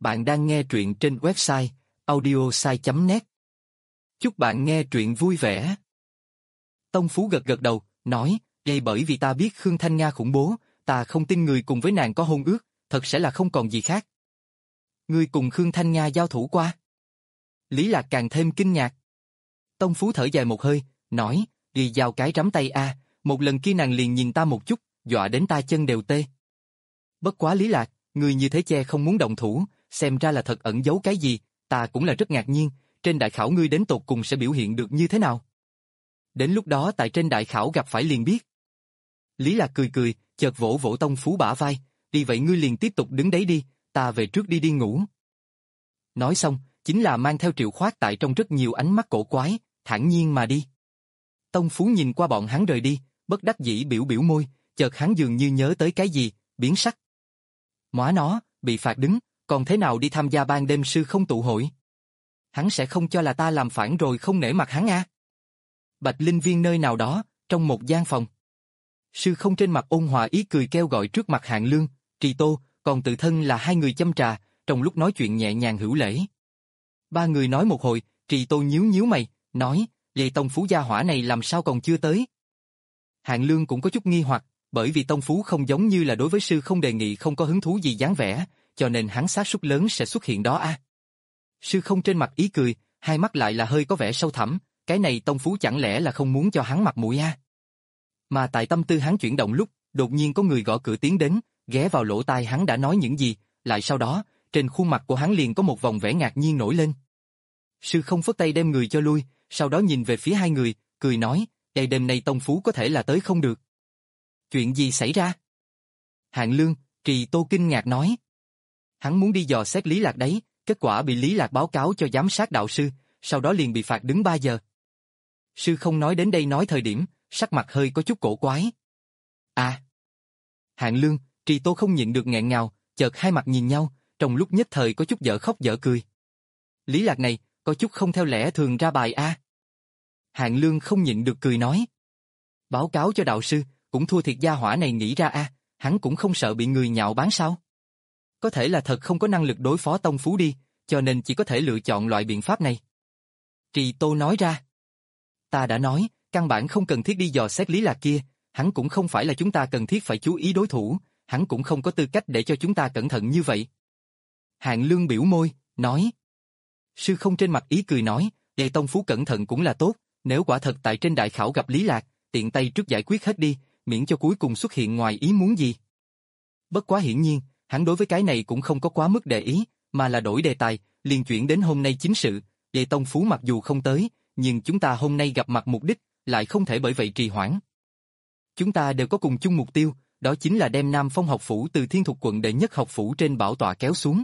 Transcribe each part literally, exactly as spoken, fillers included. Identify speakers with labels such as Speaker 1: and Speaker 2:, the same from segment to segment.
Speaker 1: Bạn đang nghe truyện trên website audiosai chấm net. Chúc bạn nghe truyện vui vẻ. Tông Phú gật gật đầu, nói, vậy bởi vì ta biết Khương Thanh Nga khủng bố, ta không tin người cùng với nàng có hôn ước, thật sẽ là không còn gì khác. Ngươi cùng Khương Thanh Nga giao thủ qua? Lý Lạc càng thêm kinh ngạc. Tông Phú thở dài một hơi, nói, đi giao cái rắm tay a, một lần kia nàng liền nhìn ta một chút, dọa đến ta chân đều tê. Bất quá Lý Lạc, ngươi như thế che không muốn động thủ, xem ra là thật ẩn giấu cái gì, ta cũng là rất ngạc nhiên, trên đại khảo ngươi đến tột cùng sẽ biểu hiện được như thế nào. Đến lúc đó tại trên đại khảo gặp phải liền biết. Lý Lạc cười cười, chợt vỗ vỗ Tông Phú bả vai, đi vậy ngươi liền tiếp tục đứng đấy đi, ta về trước đi đi ngủ. Nói xong, chính là mang theo Triệu Khoát tại trong rất nhiều ánh mắt cổ quái, thản nhiên mà đi. Tông Phú nhìn qua bọn hắn rời đi, bất đắc dĩ biểu biểu môi, chợt hắn dường như nhớ tới cái gì, biến sắc. Móa nó, bị phạt đứng, còn thế nào đi tham gia ban đêm sư không tụ hội? Hắn sẽ không cho là ta làm phản rồi không nể mặt hắn à? Bạch Linh Viên nơi nào đó, trong một gian phòng. Sư không trên mặt ôn hòa ý cười kêu gọi trước mặt Hạng Lương, Trì Tô, còn tự thân là hai người châm trà, trong lúc nói chuyện nhẹ nhàng hữu lễ. Ba người nói một hồi, Trì Tô nhíu nhíu mày, nói, vậy Tông Phú gia hỏa này làm sao còn chưa tới? Hạng Lương cũng có chút nghi hoặc, bởi vì Tông Phú không giống như là đối với sư không đề nghị không có hứng thú gì dáng vẻ, cho nên hắn xác suất lớn sẽ xuất hiện đó a. À. Sư không trên mặt ý cười, hai mắt lại là hơi có vẻ sâu thẳm, cái này Tông Phú chẳng lẽ là không muốn cho hắn mặt mũi a? À? Mà tại tâm tư hắn chuyển động lúc, đột nhiên có người gõ cửa tiến đến, ghé vào lỗ tai hắn đã nói những gì, lại sau đó, trên khuôn mặt của hắn liền có một vòng vẻ ngạc nhiên nổi lên. Sư không phất tay đem người cho lui, sau đó nhìn về phía hai người, cười nói, "Đây đêm nay Tông Phú có thể là tới không được." Chuyện gì xảy ra? Hạng Lương, Trì Tô kinh ngạc nói. Hắn muốn đi dò xét Lý Lạc đấy, kết quả bị Lý Lạc báo cáo cho giám sát đạo sư, sau đó liền bị phạt đứng ba giờ. Sư không nói đến đây nói thời điểm, sắc mặt hơi có chút cổ quái. À! Hạng Lương, Trì Tô không nhịn được nghẹn ngào, chợt hai mặt nhìn nhau, trong lúc nhất thời có chút dở khóc dở cười. Lý Lạc này, có chút không theo lẽ thường ra bài a. Hạng Lương không nhịn được cười nói. Báo cáo cho đạo sư, cũng thua thiệt gia hỏa này nghĩ ra a, hắn cũng không sợ bị người nhạo báng sao? Có thể là thật không có năng lực đối phó Tông Phú đi, cho nên chỉ có thể lựa chọn loại biện pháp này. Trì Tô nói ra. Ta đã nói, căn bản không cần thiết đi dò xét Lý Lạc kia, hắn cũng không phải là chúng ta cần thiết phải chú ý đối thủ, hắn cũng không có tư cách để cho chúng ta cẩn thận như vậy. Hạng Lương biểu môi, nói. Sư không trên mặt ý cười nói, để Tông Phú cẩn thận cũng là tốt, nếu quả thật tại trên đại khảo gặp Lý Lạc, tiện tay trước giải quyết hết đi, miễn cho cuối cùng xuất hiện ngoài ý muốn gì. Bất quá hiển nhiên, hắn đối với cái này cũng không có quá mức để ý, mà là đổi đề tài, liền chuyển đến hôm nay chính sự, để Tông Phú mặc dù không tới, nhưng chúng ta hôm nay gặp mặt mục đích, lại không thể bởi vậy trì hoãn. Chúng ta đều có cùng chung mục tiêu, đó chính là đem Nam Phong học phủ từ Thiên Thục quận đệ nhất học phủ trên bảo tọa kéo xuống.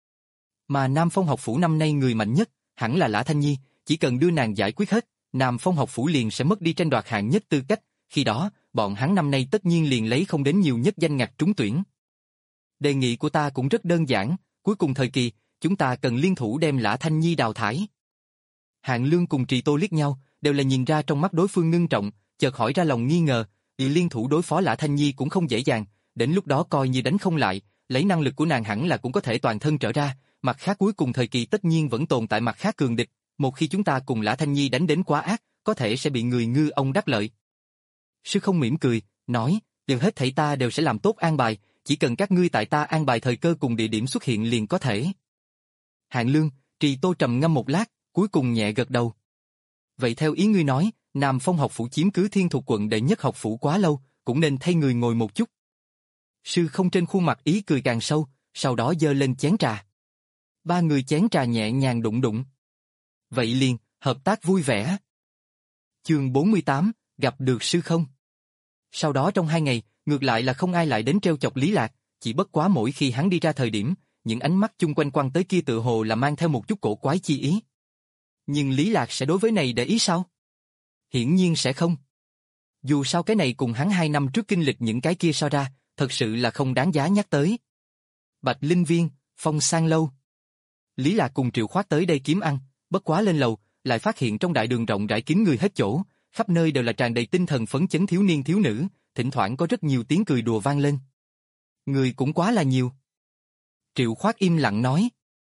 Speaker 1: Mà Nam Phong học phủ năm nay người mạnh nhất, hẳn là Lã Thanh Nhi, chỉ cần đưa nàng giải quyết hết, Nam Phong học phủ liền sẽ mất đi tranh đoạt hạng nhất tư cách, khi đó, bọn hắn năm nay tất nhiên liền lấy không đến nhiều nhất danh ngạch trúng tuyển. Đề nghị của ta cũng rất đơn giản, cuối cùng thời kỳ, chúng ta cần liên thủ đem Lã Thanh Nhi đào thải. Hạng Lương cùng Trì Tô liếc nhau, đều là nhìn ra trong mắt đối phương ngưng trọng, chợt hỏi ra lòng nghi ngờ, vì liên thủ đối phó Lã Thanh Nhi cũng không dễ dàng, đến lúc đó coi như đánh không lại, lấy năng lực của nàng hẳn là cũng có thể toàn thân trở ra, mặt khác cuối cùng thời kỳ tất nhiên vẫn tồn tại mặt khác cường địch, một khi chúng ta cùng Lã Thanh Nhi đánh đến quá ác, có thể sẽ bị người ngư ông đắc lợi. Sư không mỉm cười, nói, đều hết thảy ta đều sẽ làm tốt an bài, chỉ cần các ngươi tại ta an bài thời cơ cùng địa điểm xuất hiện liền có thể. Hạng Lương, Trì Tô trầm ngâm một lát, cuối cùng nhẹ gật đầu. Vậy theo ý ngươi nói, Nam Phong học phủ chiếm cứ Thiên Thục quận đệ nhất học phủ quá lâu, cũng nên thay người ngồi một chút. Sư không trên khuôn mặt ý cười càng sâu, sau đó giơ lên chén trà. Ba người chén trà nhẹ nhàng đụng đụng. Vậy liền, hợp tác vui vẻ. Chương bốn mươi tám, gặp được sư không. Sau đó trong hai ngày, ngược lại là không ai lại đến trêu chọc Lý Lạc, chỉ bất quá mỗi khi hắn đi ra thời điểm, những ánh mắt chung quanh quăng tới kia tự hồ là mang theo một chút cổ quái chi ý. Nhưng Lý Lạc sẽ đối với này để ý sao? Hiển nhiên sẽ không. Dù sao cái này cùng hắn hai năm trước kinh lịch những cái kia so ra, thật sự là không đáng giá nhắc tới. Bạch Linh Viên, Phong Sang Lâu. Lý Lạc cùng Triệu Khoát tới đây kiếm ăn, bất quá lên lầu, lại phát hiện trong đại đường rộng rãi kín người hết chỗ, khắp nơi đều là tràn đầy tinh thần phấn chấn thiếu niên thiếu nữ, thỉnh thoảng có rất nhiều tiếng cười đùa vang lên. Người cũng quá là nhiều. Triệu Khoát im lặng nói.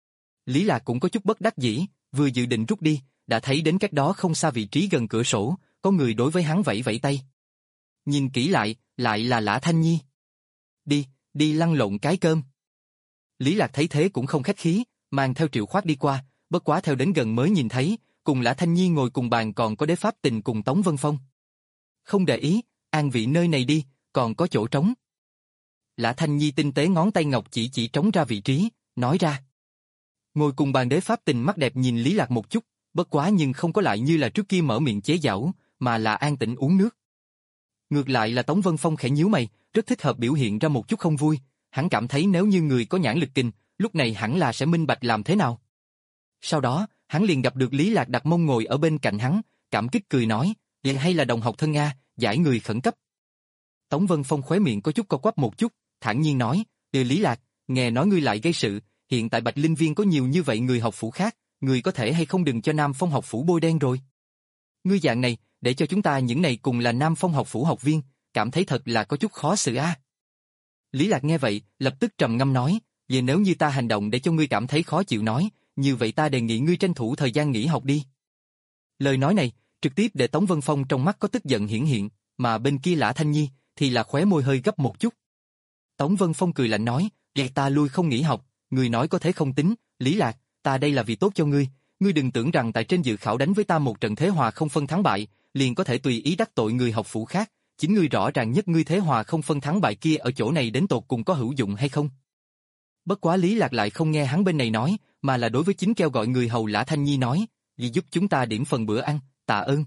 Speaker 1: Lý Lạc cũng có chút bất đắc dĩ, vừa dự định rút đi, đã thấy đến cách đó không xa vị trí gần cửa sổ, có người đối với hắn vẫy vẫy tay. Nhìn kỹ lại, lại là Lã Thanh Nhi. Đi, đi lăn lộn cái cơm. Lý Lạc thấy thế cũng không khách khí, mang theo Triệu Khoát đi qua, bất quá theo đến gần mới nhìn thấy, cùng Lã Thanh Nhi ngồi cùng bàn còn có Đế Pháp Tình cùng Tống Vân Phong. Không để ý, an vị nơi này đi, còn có chỗ trống. Lã Thanh Nhi tinh tế ngón tay ngọc chỉ chỉ trống ra vị trí, nói ra. Ngồi cùng bàn Đế Pháp Tình mắt đẹp nhìn Lý Lạc một chút, bất quá nhưng không có lại như là trước kia mở miệng chế giễu, mà là an tĩnh uống nước. Ngược lại là Tống Vân Phong khẽ nhíu mày, rất thích hợp biểu hiện ra một chút không vui, hắn cảm thấy nếu như người có nhãn lực kình, lúc này hẳn là sẽ minh bạch làm thế nào. Sau đó, hắn liền gặp được Lý Lạc đặt mông ngồi ở bên cạnh hắn, cảm kích cười nói, vậy hay là đồng học thân Nga, giải người khẩn cấp. Tống Vân Phong khóe miệng có chút co quắp một chút, thản nhiên nói, Đề Lý Lạc, nghe nói ngươi lại gây sự, hiện tại Bạch Linh Viên có nhiều như vậy người học phủ khác, ngươi có thể hay không đừng cho Nam Phong học phủ bôi đen rồi. Ngươi dạng này, để cho chúng ta những này cùng là Nam Phong học phủ học viên, cảm thấy thật là có chút khó xử a. À. Lý Lạc nghe vậy, lập tức trầm ngâm nói, vậy nếu như ta hành động để cho ngươi cảm thấy khó chịu nói, như vậy ta đề nghị ngươi tranh thủ thời gian nghỉ học đi. Lời nói này, trực tiếp để Tống Vân Phong trong mắt có tức giận hiển hiện, mà bên kia Lã Thanh Nhi, thì là khóe môi hơi gấp một chút. Tống Vân Phong cười lạnh nói, vậy ta lui không nghỉ học, ngươi nói có thế không tính, Lý Lạc, ta đây là vì tốt cho ngươi, ngươi đừng tưởng rằng tại trên dự khảo đánh với ta một trận thế hòa không phân thắng bại, liền có thể tùy ý đắc tội người học phủ khác, chính ngươi rõ ràng nhất ngươi thế hòa không phân thắng bại kia ở chỗ này đến tột cùng có hữu dụng hay không. Bất quá Lý Lạc lại không nghe hắn bên này nói, mà là đối với chính kêu gọi người hầu Lã Thanh Nhi nói, vì giúp chúng ta điểm phần bữa ăn, tạ ơn.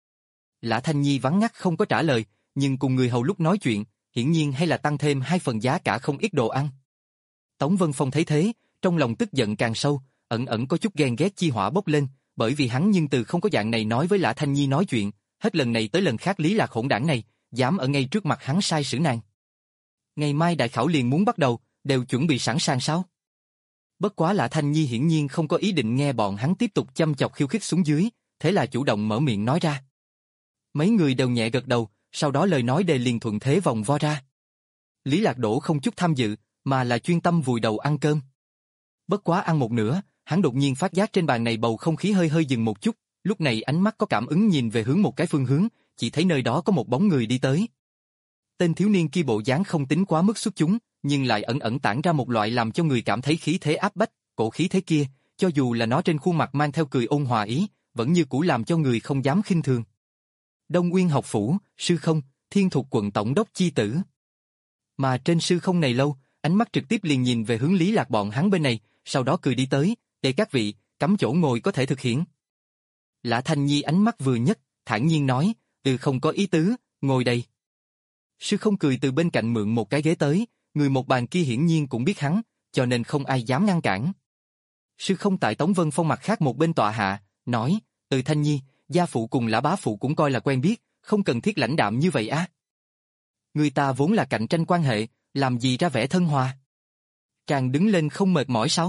Speaker 1: Lã Thanh Nhi vắng ngắt không có trả lời, nhưng cùng người hầu lúc nói chuyện, hiển nhiên hay là tăng thêm hai phần giá cả không ít đồ ăn. Tống Vân Phong thấy thế, trong lòng tức giận càng sâu, ẩn ẩn có chút ghen ghét chi hỏa bốc lên, bởi vì hắn nhưng từ không có dạng này nói với Lã Thanh Nhi nói chuyện, hết lần này tới lần khác Lý Lạc hỗn đảng này, dám ở ngay trước mặt hắn sai sử nàng. Ngày mai đại khảo liền muốn bắt đầu, đều chuẩn bị sẵn sàng sao? Bất quá Lã Thanh Nhi hiển nhiên không có ý định nghe bọn hắn tiếp tục châm chọc khiêu khích xuống dưới, thế là chủ động mở miệng nói ra. Mấy người đều nhẹ gật đầu, sau đó lời nói đề liền thuận thế vòng vo ra. Lý Lạc Đỗ không chút tham dự, mà là chuyên tâm vùi đầu ăn cơm. Bất quá ăn một nửa, hắn đột nhiên phát giác trên bàn này bầu không khí hơi hơi dừng một chút, lúc này ánh mắt có cảm ứng nhìn về hướng một cái phương hướng, chỉ thấy nơi đó có một bóng người đi tới. Tên thiếu niên kia bộ dáng không tính quá mức xuất chúng, nhưng lại ẩn ẩn tản ra một loại làm cho người cảm thấy khí thế áp bách, cổ khí thế kia, cho dù là nó trên khuôn mặt mang theo cười ôn hòa ý, vẫn như cũ làm cho người không dám khinh thường. Đông Nguyên học phủ, sư không, Thiên Thục quận tổng đốc chi tử. Mà trên sư không này lâu, ánh mắt trực tiếp liền nhìn về hướng Lý Lạc bọn hắn bên này, sau đó cười đi tới, để các vị, cắm chỗ ngồi có thể thực hiện. Lã Thanh Nhi ánh mắt vừa nhất, thản nhiên nói, từ không có ý tứ, ngồi đây. Sư không cười từ bên cạnh mượn một cái ghế tới, người một bàn kia hiển nhiên cũng biết hắn, cho nên không ai dám ngăn cản. Sư không tại Tống Vân Phong mặt khác một bên tọa hạ, nói, từ Thanh Nhi, gia phụ cùng Lã bá phụ cũng coi là quen biết, không cần thiết lãnh đạm như vậy á. Người ta vốn là cạnh tranh quan hệ, làm gì ra vẻ thân hòa. Chàng đứng lên không mệt mỏi sao?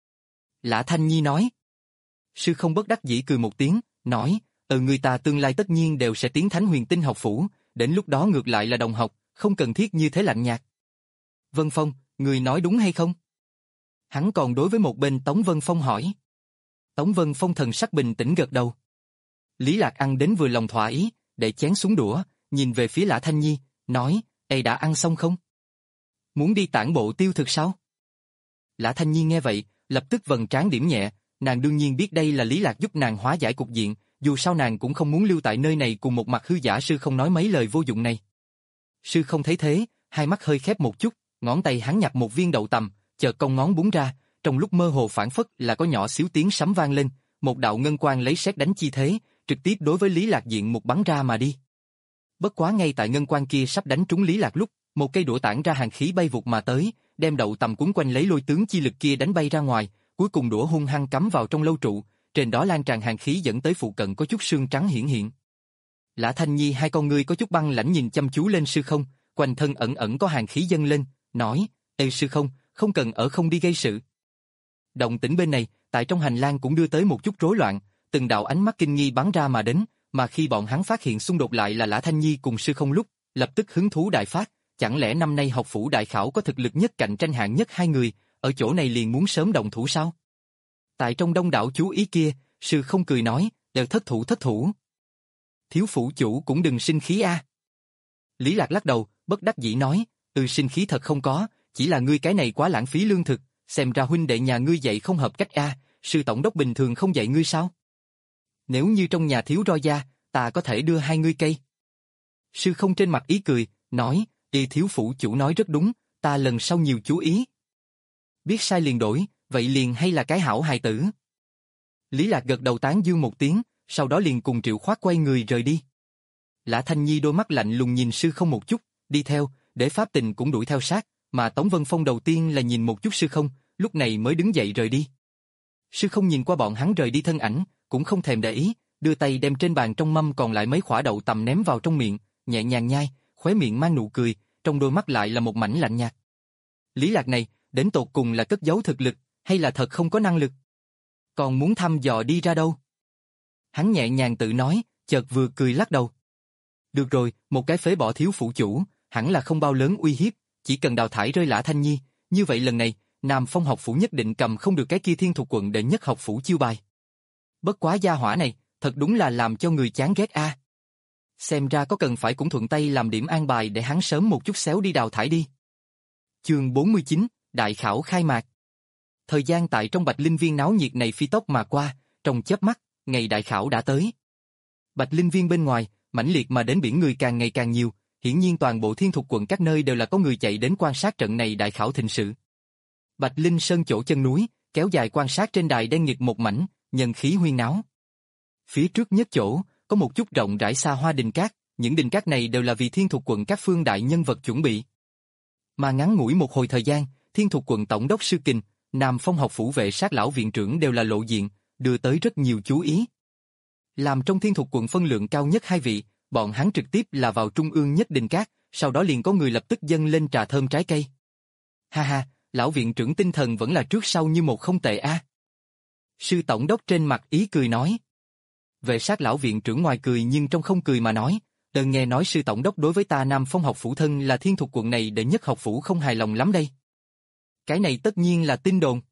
Speaker 1: Lã Thanh Nhi nói. Sư không bất đắc dĩ cười một tiếng, nói, ừ người ta tương lai tất nhiên đều sẽ tiến Thánh Huyền Tinh học phủ, đến lúc đó ngược lại là đồng học, không cần thiết như thế lạnh nhạt. Vân Phong, người nói đúng hay không? Hắn còn đối với một bên Tống Vân Phong hỏi. Tống Vân Phong thần sắc bình tĩnh gật đầu. Lý Lạc ăn đến vừa lòng thỏa ý, để chén xuống đũa, nhìn về phía Lã Thanh Nhi, nói, "Ê đã ăn xong không? Muốn đi tản bộ tiêu thực sao?" Lã Thanh Nhi nghe vậy, lập tức vầng trán điểm nhẹ, nàng đương nhiên biết đây là Lý Lạc giúp nàng hóa giải cục diện, dù sao nàng cũng không muốn lưu tại nơi này cùng một mặt hư giả sư không nói mấy lời vô dụng này. Sư không thấy thế, hai mắt hơi khép một chút, ngón tay hắn nhặt một viên đậu tằm, chợt cong ngón búng ra, trong lúc mơ hồ phản phất là có nhỏ xíu tiếng sấm vang lên, một đạo ngân quang lấy sét đánh chi thế, trực tiếp đối với Lý Lạc diện một bắn ra mà đi. Bất quá ngay tại ngân quang kia sắp đánh trúng Lý Lạc lúc, một cây đũa tản ra hàng khí bay vụt mà tới, đem đậu tằm cuốn quanh lấy lôi tướng chi lực kia đánh bay ra ngoài, cuối cùng đũa hung hăng cắm vào trong lâu trụ, trên đó lan tràn hàng khí dẫn tới phụ cận có chút sương trắng hiển hiện. Lã Thanh Nhi hai con ngươi có chút băng lãnh nhìn chăm chú lên sư không, quanh thân ẩn ẩn có hàng khí dâng lên, nói, "Ê sư không, không cần ở không đi gây sự." Động tĩnh bên này, tại trong hành lang cũng đưa tới một chút rối loạn, từng đạo ánh mắt kinh nghi bắn ra mà đến, mà khi bọn hắn phát hiện xung đột lại là Lã Thanh Nhi cùng sư không lúc, lập tức hứng thú đại phát, chẳng lẽ năm nay học phủ đại khảo có thực lực nhất cạnh tranh hạng nhất hai người, ở chỗ này liền muốn sớm động thủ sao? Tại trong đông đảo chú ý kia, sư không cười nói, đều thất thủ thất thủ. Thiếu phủ chủ cũng đừng sinh khí a. Lý Lạc lắc đầu, bất đắc dĩ nói, ừ sinh khí thật không có, chỉ là ngươi cái này quá lãng phí lương thực, xem ra huynh đệ nhà ngươi dạy không hợp cách a, sư tổng đốc bình thường không dạy ngươi sao? Nếu như trong nhà thiếu roi da, ta có thể đưa hai ngươi cây. Sư không trên mặt ý cười, nói, y thiếu phủ chủ nói rất đúng, ta lần sau nhiều chú ý. Biết sai liền đổi, vậy liền hay là cái hảo hài tử. Lý Lạc gật đầu tán dương một tiếng, sau đó liền cùng Triệu Khoát quay người rời đi. Lã Thanh Nhi đôi mắt lạnh lùng nhìn sư không một chút, đi theo, để Pháp Tình cũng đuổi theo sát, mà Tống Vân Phong đầu tiên là nhìn một chút sư không, lúc này mới đứng dậy rời đi. Sư không nhìn qua bọn hắn rời đi thân ảnh, cũng không thèm để ý, đưa tay đem trên bàn trong mâm còn lại mấy quả đậu tằm ném vào trong miệng, nhẹ nhàng nhai, khóe miệng mang nụ cười, trong đôi mắt lại là một mảnh lạnh nhạt. Lý Lạc này, đến tột cùng là cất giấu thực lực, hay là thật không có năng lực? Còn muốn thăm dò đi ra đâu? Hắn nhẹ nhàng tự nói, chợt vừa cười lắc đầu. Được rồi, một cái phế bỏ thiếu phụ chủ, hẳn là không bao lớn uy hiếp, chỉ cần đào thải rơi Lã Thanh Nhi, như vậy lần này, Nam Phong học phủ nhất định cầm không được cái kia thiên thuộc quận đệ nhất học phủ chiêu bài. Bất quá gia hỏa này, thật đúng là làm cho người chán ghét a. Xem ra có cần phải cũng thuận tay làm điểm an bài để hắn sớm một chút xéo đi đào thải đi. Chương bốn mươi chín, Đại khảo khai mạc. Thời gian tại trong Bạch Linh Viên náo nhiệt này phi tốc mà qua, trong chớp mắt, ngày đại khảo đã tới. Bạch Linh Viên bên ngoài, mãnh liệt mà đến biển người càng ngày càng nhiều, hiển nhiên toàn bộ thiên thuộc quận các nơi đều là có người chạy đến quan sát trận này đại khảo thịnh sự. Bạch Linh Sơn chỗ chân núi, kéo dài quan sát trên đài đen nghịt một mảnh, nhân khí huyên náo. Phía trước nhất chỗ, có một chút rộng rãi xa hoa đình cát, những đình cát này đều là vì thiên thuộc quận các phương đại nhân vật chuẩn bị. Mà ngắn ngủi một hồi thời gian, thiên thuộc quận tổng đốc Sư Kình, Nam Phong học phủ vệ sát lão viện trưởng đều là lộ diện, đưa tới rất nhiều chú ý. Làm trong thiên thuộc quận phân lượng cao nhất hai vị, bọn hắn trực tiếp là vào trung ương nhất đình cát, sau đó liền có người lập tức dâng lên trà thơm trái cây. Ha ha, lão viện trưởng tinh thần vẫn là trước sau như một không tệ a. Sư tổng đốc trên mặt ý cười nói. Vệ sát lão viện trưởng ngoài cười nhưng trong không cười mà nói, đừng nghe nói sư tổng đốc đối với ta Nam Phong học phủ thân là thiên thuộc quận này đệ nhất học phủ không hài lòng lắm đây. Cái này tất nhiên là tin đồn.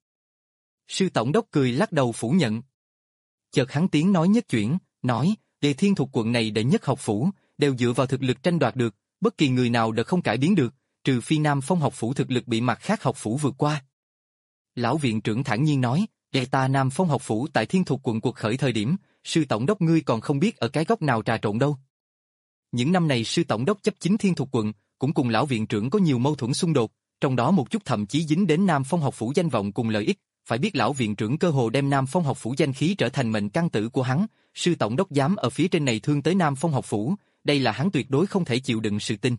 Speaker 1: Sư tổng đốc cười lắc đầu phủ nhận. Chợt hắn tiếng nói nhất chuyển, nói, đề thiên thuộc quận này đệ nhất học phủ, đều dựa vào thực lực tranh đoạt được, bất kỳ người nào đều không cải biến được, trừ phi Nam Phong học phủ thực lực bị mặt khác học phủ vượt qua. Lão viện trưởng thản nhiên nói, để ta Nam Phong học phủ tại thiên thuộc quận cuộc khởi thời điểm, sư tổng đốc ngươi còn không biết ở cái góc nào trà trộn đâu. Những năm này sư tổng đốc chấp chính thiên thuộc quận, cũng cùng lão viện trưởng có nhiều mâu thuẫn xung đột, trong đó một chút thậm chí dính đến Nam Phong học phủ danh vọng cùng lợi ích, phải biết lão viện trưởng cơ hồ đem Nam Phong học phủ danh khí trở thành mệnh căn tử của hắn, sư tổng đốc dám ở phía trên này thương tới Nam Phong học phủ, đây là hắn tuyệt đối không thể chịu đựng sự tin.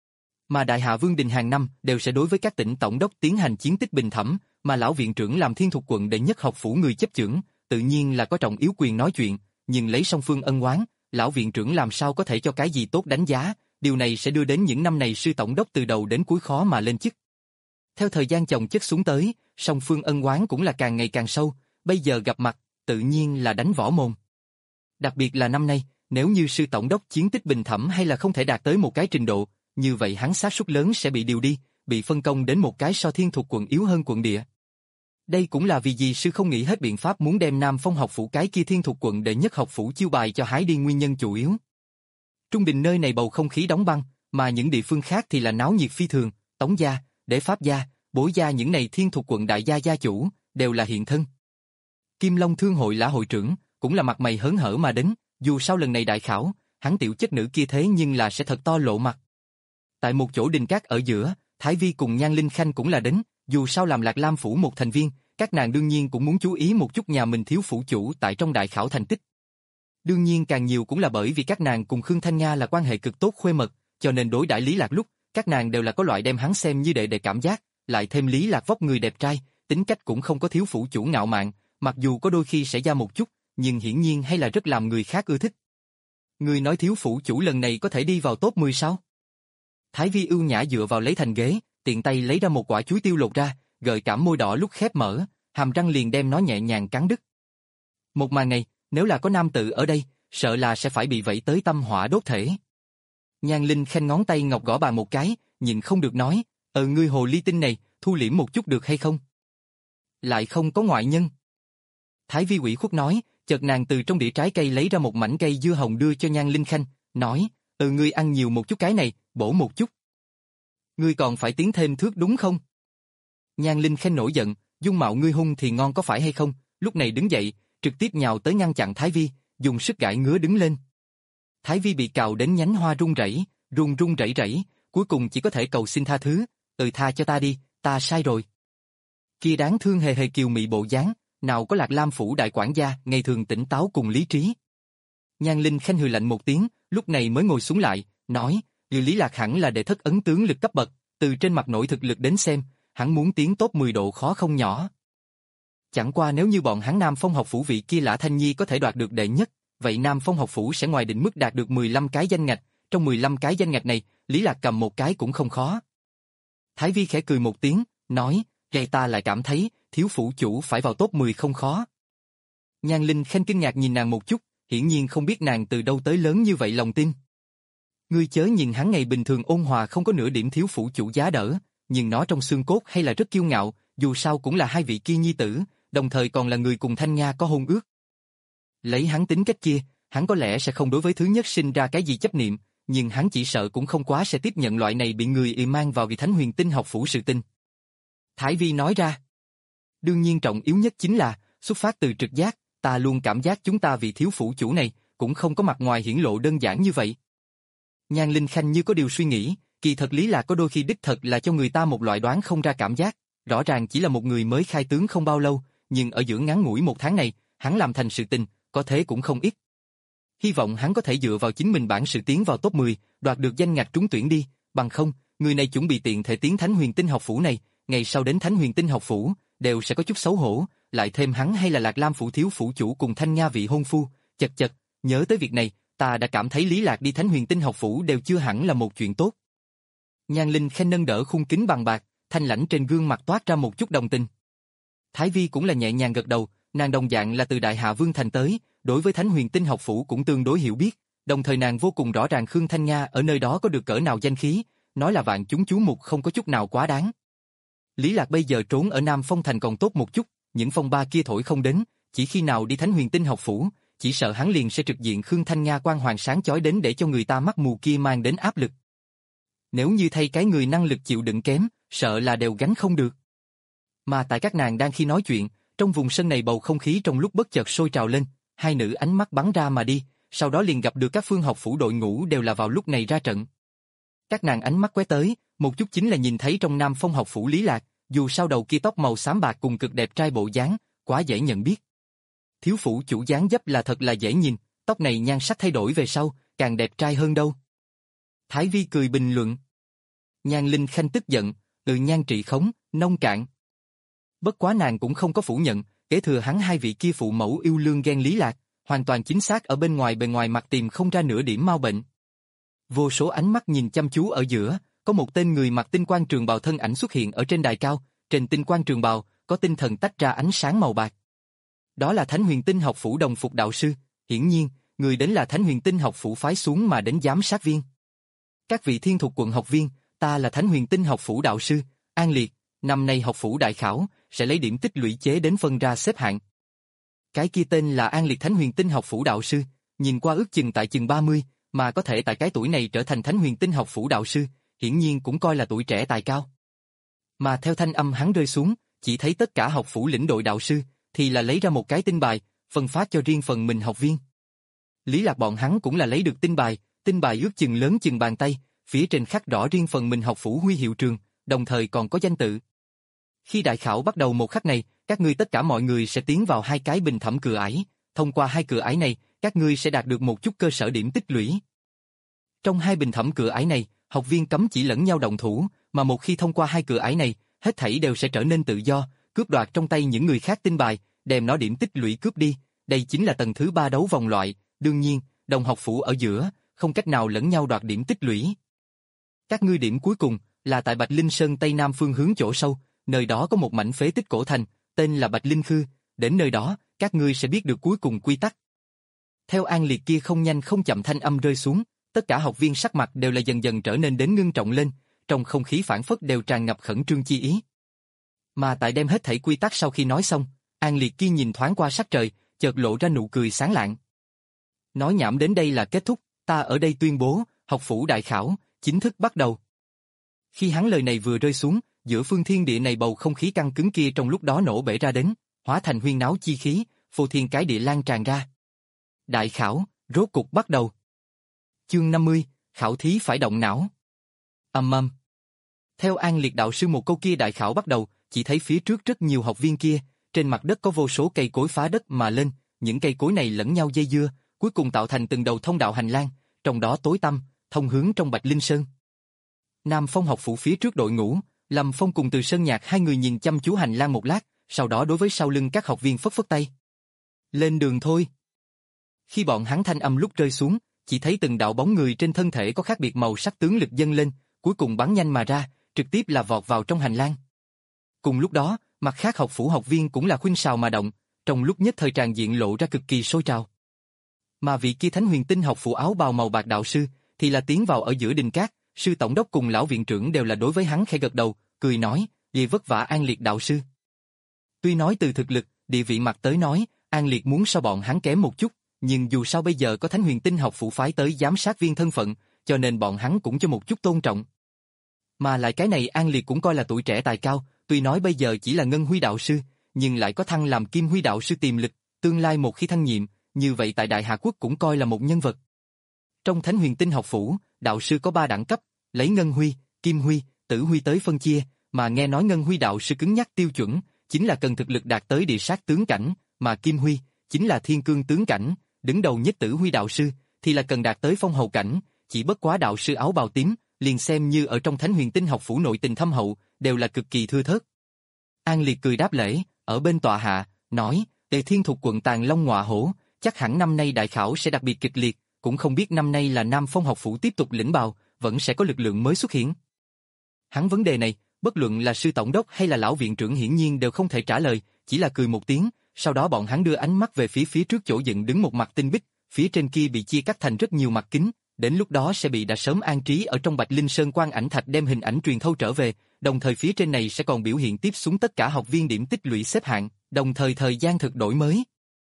Speaker 1: Mà đại hạ vương đình hàng năm đều sẽ đối với các tỉnh tổng đốc tiến hành chiến tích bình thẩm, mà lão viện trưởng làm thiên thuộc quận đệ nhất học phủ người chấp chưởng, tự nhiên là có trọng yếu quyền nói chuyện, nhưng lấy song phương ân oán, lão viện trưởng làm sao có thể cho cái gì tốt đánh giá, điều này sẽ đưa đến những năm này sư tổng đốc từ đầu đến cuối khó mà lên chức. Theo thời gian chồng chất xuống tới, song phương ân oán cũng là càng ngày càng sâu, bây giờ gặp mặt, tự nhiên là đánh võ mồm. Đặc biệt là năm nay, nếu như sư tổng đốc chiến tích bình thẩm hay là không thể đạt tới một cái trình độ, như vậy hắn xác suất lớn sẽ bị điều đi, bị phân công đến một cái so thiên thuộc quận yếu hơn quận địa. Đây cũng là vì gì sư không nghĩ hết biện pháp muốn đem Nam Phong học phủ cái kia thiên thuộc quận đệ nhất học phủ chiêu bài cho hái đi nguyên nhân chủ yếu. Trung Đình nơi này bầu không khí đóng băng, mà những địa phương khác thì là náo nhiệt phi thường, Tống gia, Đế Pháp gia, Bối gia những này thiên thuộc quận đại gia gia chủ, đều là hiện thân. Kim Long Thương hội lã hội trưởng, cũng là mặt mày hớn hở mà đến, dù sau lần này đại khảo, hắn tiểu chất nữ kia thế nhưng là sẽ thật to lộ mặt. Tại một chỗ đình cát ở giữa, Thái Vi cùng Nhan Linh Khanh cũng là đến, dù sao làm Lạc Lam phủ một thành viên, các nàng đương nhiên cũng muốn chú ý một chút nhà mình thiếu phủ chủ tại trong đại khảo thành tích. Đương nhiên càng nhiều cũng là bởi vì các nàng cùng Khương Thanh Nga là quan hệ cực tốt khuê mật, cho nên đối đãi Lý Lạc lúc, các nàng đều là có loại đem hắn xem như đệ đệ cảm giác, lại thêm Lý Lạc vóc người đẹp trai, tính cách cũng không có thiếu phủ chủ ngạo mạn, mặc dù có đôi khi sẽ ra một chút, nhưng hiển nhiên hay là rất làm người khác ưa thích. Người nói thiếu phủ chủ lần này có thể đi vào top mười sao? Thái Vi ưu nhã dựa vào lấy thành ghế, tiện tay lấy ra một quả chuối tiêu lột ra, gợi cảm môi đỏ lúc khép mở, hàm răng liền đem nó nhẹ nhàng cắn đứt. Một màn này, nếu là có nam tử ở đây, sợ là sẽ phải bị vẫy tới tâm hỏa đốt thể. Nhan Linh Khanh ngón tay ngọc gõ bàn một cái, nhịn không được nói, ờ ngươi hồ ly tinh này, thu liễm một chút được hay không? Lại không có ngoại nhân. Thái Vi ủy khuất nói, chợt nàng từ trong đĩa trái cây lấy ra một mảnh cây dưa hồng đưa cho Nhan Linh Khanh, nói, ừ ngươi ăn nhiều một chút cái này, bổ một chút. Ngươi còn phải tiến thêm thước đúng không? Nhan Linh Khanh nổi giận, dung mạo ngươi hung thì ngon có phải hay không, lúc này đứng dậy, trực tiếp nhào tới ngăn chặn Thái Vi, dùng sức gãi ngứa đứng lên. Thái Vi bị cào đến nhánh hoa run rẩy, run run rẩy rẩy, cuối cùng chỉ có thể cầu xin tha thứ, ừ tha cho ta đi, ta sai rồi. Kia đáng thương hề hề kiều mị bộ dáng, nào có Lạc Lam phủ đại quản gia, ngày thường tỉnh táo cùng lý trí. Nhan Linh Khanh hừ lạnh một tiếng, lúc này mới ngồi xuống lại, nói, Lý Lý Lạc hẳn là đệ thất ấn tướng lực cấp bậc, từ trên mặt nội thực lực đến xem, hắn muốn tiến top mười độ khó không nhỏ. Chẳng qua nếu như bọn hắn Nam Phong học phủ vị kia Lã Thanh Nhi có thể đoạt được đệ nhất, vậy Nam Phong học phủ sẽ ngoài định mức đạt được mười lăm cái danh ngạch, trong mười lăm cái danh ngạch này, Lý Lạc cầm một cái cũng không khó. Thái Vi khẽ cười một tiếng, nói, vậy ta lại cảm thấy, thiếu phủ chủ phải vào top mười không khó. Nhan Linh Khanh kinh ngạc nhìn nàng một chút, hiển nhiên không biết nàng từ đâu tới lớn như vậy lòng tin. Ngươi chớ nhìn hắn ngày bình thường ôn hòa không có nửa điểm thiếu phủ chủ giá đỡ, nhưng nó trong xương cốt hay là rất kiêu ngạo, dù sao cũng là hai vị kia nhi tử, đồng thời còn là người cùng Thanh Nga có hôn ước. Lấy hắn tính cách kia, hắn có lẽ sẽ không đối với thứ nhất sinh ra cái gì chấp niệm, nhưng hắn chỉ sợ cũng không quá sẽ tiếp nhận loại này bị người ị mang vào vì Thánh Huyền Tinh học phủ sự tình. Thái Vi nói ra. Đương nhiên trọng yếu nhất chính là, xuất phát từ trực giác, ta luôn cảm giác chúng ta vị thiếu phủ chủ này, cũng không có mặt ngoài hiển lộ đơn giản như vậy. Nhan Linh Khanh như có điều suy nghĩ, kỳ thật Lý Lạc có đôi khi đích thật là cho người ta một loại đoán không ra cảm giác, rõ ràng chỉ là một người mới khai tướng không bao lâu, nhưng ở giữa ngắn ngủi một tháng này, hắn làm thành sự tình, có thế cũng không ít. Hy vọng hắn có thể dựa vào chính mình bản sự tiến vào top mười, đoạt được danh ngạch trúng tuyển đi, bằng không, người này chuẩn bị tiện thể tiến Thánh Huyền Tinh học phủ này, ngày sau đến Thánh Huyền Tinh học phủ, đều sẽ có chút xấu hổ, lại thêm hắn hay là Lạc Lam phủ thiếu phủ chủ cùng Thanh Nga vị hôn phu, chật chật, nhớ tới việc này, ta đã cảm thấy Lý Lạc đi Thánh Huyền Tinh học phủ đều chưa hẳn là một chuyện tốt. Nhan Linh Khanh nâng đỡ khung kính bằng bạc, thanh lãnh trên gương mặt toát ra một chút đồng tình. Thái Vi cũng là nhẹ nhàng gật đầu, nàng đồng dạng là từ Đại Hạ Vương thành tới, đối với Thánh Huyền Tinh học phủ cũng tương đối hiểu biết, đồng thời nàng vô cùng rõ ràng Khương Thanh Nga ở nơi đó có được cỡ nào danh khí, nói là vạn chúng chú mục không có chút nào quá đáng. Lý Lạc bây giờ trốn ở Nam Phong thành còn tốt một chút, những phong ba kia thổi không đến, chỉ khi nào đi Thánh Huyền Tinh học phủ, chỉ sợ hắn liền sẽ trực diện Khương Thanh Nga quang hoàng sáng chói đến để cho người ta mắt mù kia mang đến áp lực. Nếu như thay cái người năng lực chịu đựng kém, sợ là đều gánh không được. Mà tại các nàng đang khi nói chuyện, trong vùng sân này bầu không khí trong lúc bất chợt sôi trào lên, hai nữ ánh mắt bắn ra mà đi, sau đó liền gặp được các phương học phủ đội ngũ đều là vào lúc này ra trận. Các nàng ánh mắt quét tới, một chút chính là nhìn thấy trong Nam Phong học phủ Lý Lạc, dù sao đầu kia tóc màu xám bạc cùng cực đẹp trai bộ dáng, quá dễ nhận biết. Thiếu phủ chủ dáng dấp là thật là dễ nhìn, tóc này nhan sắc thay đổi về sau, càng đẹp trai hơn đâu. Thái Vi cười bình luận. Nhan Linh Khanh tức giận, ừ nhan trị khống, nông cạn. Bất quá nàng cũng không có phủ nhận, kế thừa hắn hai vị kia phụ mẫu yêu lương ghen Lý Lạc, hoàn toàn chính xác ở bên ngoài bề ngoài mặt tìm không ra nửa điểm mau bệnh. Vô số ánh mắt nhìn chăm chú ở giữa, có một tên người mặc tinh quang trường bào thân ảnh xuất hiện ở trên đài cao, trên tinh quang trường bào, có tinh thần tách ra ánh sáng màu bạc. Đó là Thánh Huyền Tinh học phủ đồng phục đạo sư, hiển nhiên, người đến là Thánh Huyền Tinh học phủ phái xuống mà đến giám sát viên. Các vị thiên thuộc quận học viên, ta là Thánh Huyền Tinh học phủ đạo sư, An Liệt, năm nay học phủ đại khảo, sẽ lấy điểm tích lũy chế đến phân ra xếp hạng. Cái kia tên là An Liệt Thánh Huyền Tinh học phủ đạo sư, nhìn qua ước chừng tại chừng ba mươi, mà có thể tại cái tuổi này trở thành Thánh Huyền Tinh học phủ đạo sư, hiển nhiên cũng coi là tuổi trẻ tài cao. Mà theo thanh âm hắn rơi xuống, chỉ thấy tất cả học phủ lĩnh đội đạo sư, thì là lấy ra một cái tinh bài, phân phát cho riêng phần mình học viên. Lý Lạc bọn hắn cũng là lấy được tinh bài, tinh bài ước chừng lớn chừng bàn tay, phía trên khắc rõ riêng phần mình học phủ huy hiệu trường, đồng thời còn có danh tự. Khi đại khảo bắt đầu một khắc này, các ngươi tất cả mọi người sẽ tiến vào hai cái bình thẩm cửa ải, thông qua hai cửa ải này, các ngươi sẽ đạt được một chút cơ sở điểm tích lũy. Trong hai bình thẩm cửa ải này, học viên cấm chỉ lẫn nhau động thủ, mà một khi thông qua hai cửa ải này, hết thảy đều sẽ trở nên tự do, cướp đoạt trong tay những người khác tinh bài, đem nó điểm tích lũy cướp đi, đây chính là tầng thứ ba đấu vòng loại, đương nhiên, đồng học phủ ở giữa, không cách nào lẫn nhau đoạt điểm tích lũy. Các ngươi điểm cuối cùng là tại Bạch Linh Sơn tây nam phương hướng chỗ sâu, nơi đó có một mảnh phế tích cổ thành, tên là Bạch Linh Khư, đến nơi đó, các ngươi sẽ biết được cuối cùng quy tắc. Theo An Liệt kia không nhanh không chậm thanh âm rơi xuống, tất cả học viên sắc mặt đều là dần dần trở nên đến ngưng trọng lên, trong không khí phản phất đều tràn ngập khẩn trương chi ý. Mà tại đem hết thảy quy tắc sau khi nói xong, An Liệt kia nhìn thoáng qua sắc trời, chợt lộ ra nụ cười sáng lạng. Nói nhảm đến đây là kết thúc, ta ở đây tuyên bố, học phủ đại khảo, chính thức bắt đầu. Khi hắn lời này vừa rơi xuống, giữa phương thiên địa này bầu không khí căng cứng kia trong lúc đó nổ bể ra đến, hóa thành huyên náo chi khí, phô thiên cái địa lan tràn ra. Đại khảo, rốt cục bắt đầu. Chương năm mươi, khảo thí phải động não. Ầm ầm. Theo An Liệt đạo sư một câu kia đại khảo bắt đầu, chỉ thấy phía trước rất nhiều học viên kia, trên mặt đất có vô số cây cối phá đất mà lên, những cây cối này lẫn nhau dây dưa, cuối cùng tạo thành từng đầu thông đạo hành lang, trong đó tối tăm, thông hướng trong Bạch Linh Sơn. Nam Phong học phủ phía trước đội ngũ, Lâm Phong cùng Từ Sơn Nhạc hai người nhìn chăm chú hành lang một lát, sau đó đối với sau lưng các học viên phất phất tay. Lên đường thôi. Khi bọn hắn thanh âm lúc rơi xuống, chỉ thấy từng đạo bóng người trên thân thể có khác biệt màu sắc tướng lực dâng lên, cuối cùng bắn nhanh mà ra, trực tiếp là vọt vào trong hành lang. Cùng lúc đó, mặt khác học phủ học viên cũng là khuynh sào mà động, trong lúc nhất thời tràn diện lộ ra cực kỳ sôi trào. Mà vị kia Thánh Huyền Tinh học phủ áo bào màu bạc đạo sư, thì là tiến vào ở giữa đình cát, sư tổng đốc cùng lão viện trưởng đều là đối với hắn khẽ gật đầu, cười nói, "Vì vất vả An Liệt đạo sư." Tuy nói từ thực lực, địa vị mặt tới nói, An Liệt muốn so bọn hắn kém một chút, nhưng dù sao bây giờ có Thánh Huyền Tinh học phủ phái tới giám sát viên thân phận, cho nên bọn hắn cũng cho một chút tôn trọng. Mà lại cái này An Liệt cũng coi là tuổi trẻ tài cao, tuy nói bây giờ chỉ là Ngân Huy đạo sư, nhưng lại có thăng làm Kim Huy đạo sư tiềm lực, tương lai một khi thăng nhiệm, như vậy tại Đại Hà Quốc cũng coi là một nhân vật. Trong Thánh Huyền Tinh học phủ, đạo sư có ba đẳng cấp, lấy Ngân Huy, Kim Huy, Tử Huy tới phân chia, mà nghe nói Ngân Huy đạo sư cứng nhắc tiêu chuẩn, chính là cần thực lực đạt tới địa sát tướng cảnh, mà Kim Huy chính là thiên cương tướng cảnh, đứng đầu nhất Tử Huy đạo sư thì là cần đạt tới phong hầu cảnh, chỉ bất quá đạo sư áo bào tím, liền xem như ở trong Thánh Huyền Tinh học phủ nội tình thâm hậu, đều là cực kỳ thưa thớt. An Liệt cười đáp lễ, ở bên tọa hạ, nói, Tề Thiên thuộc quận Tàng Long Ngọa Hổ, chắc hẳn năm nay đại khảo sẽ đặc biệt kịch liệt, cũng không biết năm nay là Nam Phong học phủ tiếp tục lĩnh bào, vẫn sẽ có lực lượng mới xuất hiện. Hắn vấn đề này, bất luận là sư tổng đốc hay là lão viện trưởng hiển nhiên đều không thể trả lời, chỉ là cười một tiếng, sau đó bọn hắn đưa ánh mắt về phía phía trước chỗ dựng đứng một mặt tinh bích, phía trên kia bị chia cắt thành rất nhiều mặt kính, đến lúc đó sẽ bị đã sớm an trí ở trong Bạch Linh Sơn Quan Ảnh Thạch đem hình ảnh truyền thâu trở về, đồng thời phía trên này sẽ còn biểu hiện tiếp xuống tất cả học viên điểm tích lũy xếp hạng, đồng thời thời gian thực đổi mới.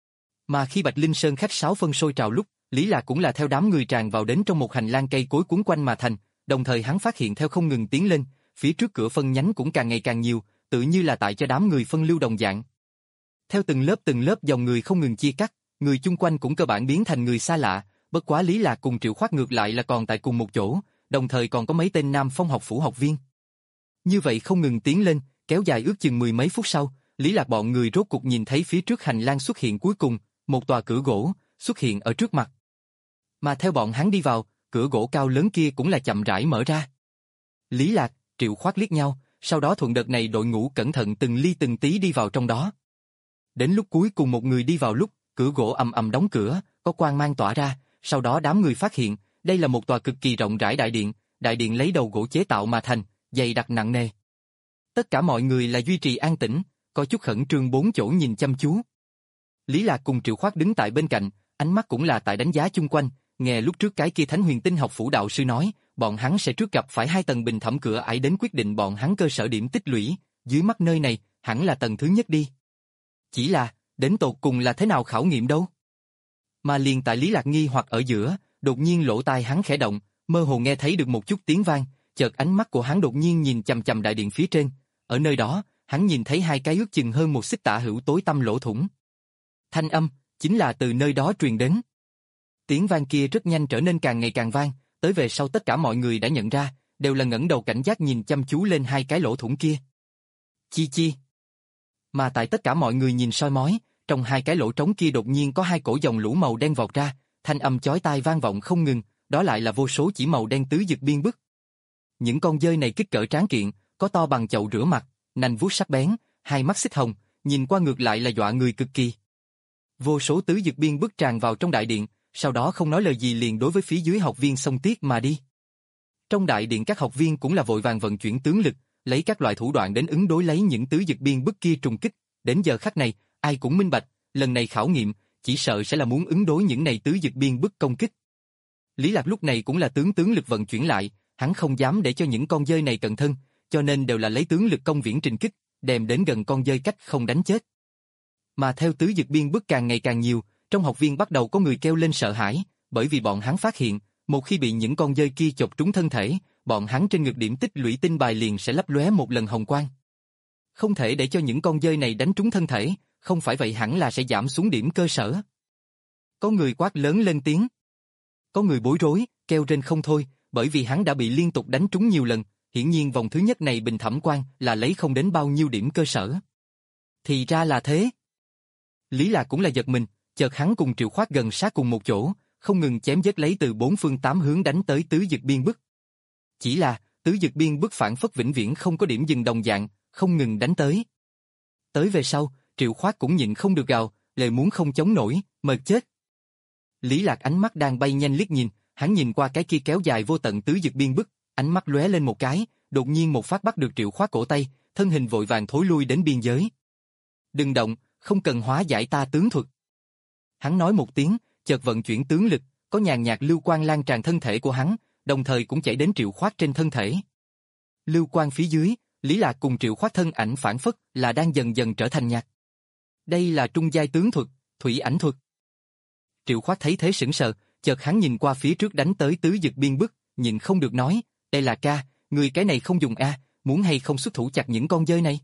Speaker 1: Mà khi Bạch Linh Sơn khách sáo phân sôi trào lúc, Lý Lạc cũng là theo đám người tràn vào đến trong một hành lang cây cối cuốn quanh mà thành, đồng thời hắn phát hiện theo không ngừng tiến lên, phía trước cửa phân nhánh cũng càng ngày càng nhiều, tự như là tại cho đám người phân lưu đồng dạng. Theo từng lớp từng lớp dòng người không ngừng chia cắt, người chung quanh cũng cơ bản biến thành người xa lạ, bất quá Lý Lạc cùng Triệu Khoát ngược lại là còn tại cùng một chỗ, đồng thời còn có mấy tên Nam Phong học phủ học viên. Như vậy không ngừng tiến lên, kéo dài ước chừng mười mấy phút sau, Lý Lạc bọn người rốt cục nhìn thấy phía trước hành lang xuất hiện cuối cùng, một tòa cửa gỗ xuất hiện ở trước mặt. Mà theo bọn hắn đi vào, cửa gỗ cao lớn kia cũng là chậm rãi mở ra. Lý Lạc, Triệu Khoát liếc nhau, sau đó thuận đợt này đội ngũ cẩn thận từng ly từng tí đi vào trong đó. Đến lúc cuối cùng một người đi vào lúc, cửa gỗ ầm ầm đóng cửa, có quang mang tỏa ra, sau đó đám người phát hiện, đây là một tòa cực kỳ rộng rãi đại điện, đại điện lấy đầu gỗ chế tạo mà thành, dày đặc nặng nề. Tất cả mọi người là duy trì an tĩnh, có chút khẩn trương bốn chỗ nhìn chăm chú. Lý Lạc cùng Triệu Khoát đứng tại bên cạnh, ánh mắt cũng là tại đánh giá chung quanh, nghe lúc trước cái kia Thánh Huyền Tinh học phủ đạo sư nói, bọn hắn sẽ trước gặp phải hai tầng bình thẩm cửa ải đến quyết định bọn hắn cơ sở điểm tích lũy, dưới mắt nơi này, hẳn là tầng thứ nhất đi. Chỉ là, đến tột cùng là thế nào khảo nghiệm đâu? Mà liền tại Lý Lạc nghi hoặc ở giữa, đột nhiên lỗ tai hắn khẽ động, mơ hồ nghe thấy được một chút tiếng vang, chợt ánh mắt của hắn đột nhiên nhìn chằm chằm đại điện phía trên, ở nơi đó, hắn nhìn thấy hai cái ước chừng hơn một xích tả hữu tối tăm lỗ thủng. Thanh âm, chính là từ nơi đó truyền đến. Tiếng vang kia rất nhanh trở nên càng ngày càng vang, tới về sau tất cả mọi người đã nhận ra, đều là ngẩng đầu cảnh giác nhìn chăm chú lên hai cái lỗ thủng kia. Chi chi. Mà tại tất cả mọi người nhìn soi mói, trong hai cái lỗ trống kia đột nhiên có hai cổ dòng lũ màu đen vọt ra, thanh âm chói tai vang vọng không ngừng, đó lại là vô số chỉ màu đen tứ dực biên bức. Những con dơi này kích cỡ tráng kiện, có to bằng chậu rửa mặt, nanh vuốt sắc bén, hai mắt xích hồng, nhìn qua ngược lại là dọa người cực kỳ. Vô số tứ dực biên bức tràn vào trong đại điện, sau đó không nói lời gì liền đối với phía dưới học viên xông tiết mà đi. Trong đại điện các học viên cũng là vội vàng vận chuyển tướng lực, lấy các loại thủ đoạn đến ứng đối lấy những tứ dực biên bức kia trùng kích, đến giờ khắc này, ai cũng minh bạch, lần này khảo nghiệm, chỉ sợ sẽ là muốn ứng đối những này tứ dực biên bức công kích. Lý Lạc lúc này cũng là tướng tướng lực vận chuyển lại, hắn không dám để cho những con dơi này cận thân, cho nên đều là lấy tướng lực công viễn trình kích, đem đến gần con dơi cách không đánh chết. Mà theo tứ dực biên bức càng ngày càng nhiều, trong học viên bắt đầu có người kêu lên sợ hãi, bởi vì bọn hắn phát hiện, một khi bị những con dơi kia chộp trúng thân thể, bọn hắn trên ngực điểm tích lũy tinh bài liền sẽ lấp lóe một lần hồng quang. Không thể để cho những con dơi này đánh trúng thân thể, không phải vậy hẳn là sẽ giảm xuống điểm cơ sở. Có người quát lớn lên tiếng. Có người bối rối, kêu rên không thôi, bởi vì hắn đã bị liên tục đánh trúng nhiều lần, hiển nhiên vòng thứ nhất này bình thẩm quan là lấy không đến bao nhiêu điểm cơ sở. Thì ra là thế. Lý Lạc cũng là giật mình, chợt hắn cùng Triệu Khoát gần sát cùng một chỗ, không ngừng chém giết lấy từ bốn phương tám hướng đánh tới tứ dực biên bức. Chỉ là, tứ dực biên bức phản phất vĩnh viễn không có điểm dừng đồng dạng, không ngừng đánh tới. Tới về sau, Triệu Khoát cũng nhịn không được gào, lệ muốn không chống nổi, mệt chết. Lý Lạc ánh mắt đang bay nhanh liếc nhìn, hắn nhìn qua cái kia kéo dài vô tận tứ dực biên bức, ánh mắt lóe lên một cái, đột nhiên một phát bắt được Triệu Khoát cổ tay, thân hình vội vàng thối lui đến biên giới. Đừng động, không cần hóa giải ta tướng thuật. Hắn nói một tiếng, chợt vận chuyển tướng lực, có nhàn nhạt lưu quang lan tràn thân thể của hắn, đồng thời cũng chảy đến Triệu Khoát trên thân thể. Lưu quang phía dưới, Lý Lạc cùng Triệu Khoát thân ảnh phản phất là đang dần dần trở thành nhạt. Đây là trung giai tướng thuật, thủy ảnh thuật. Triệu Khoát thấy thế sững sờ, chợt hắn nhìn qua phía trước đánh tới tứ dực biên bức, nhịn không được nói, đây là ca, người cái này không dùng a, muốn hay không xuất thủ chặt những con dơi này.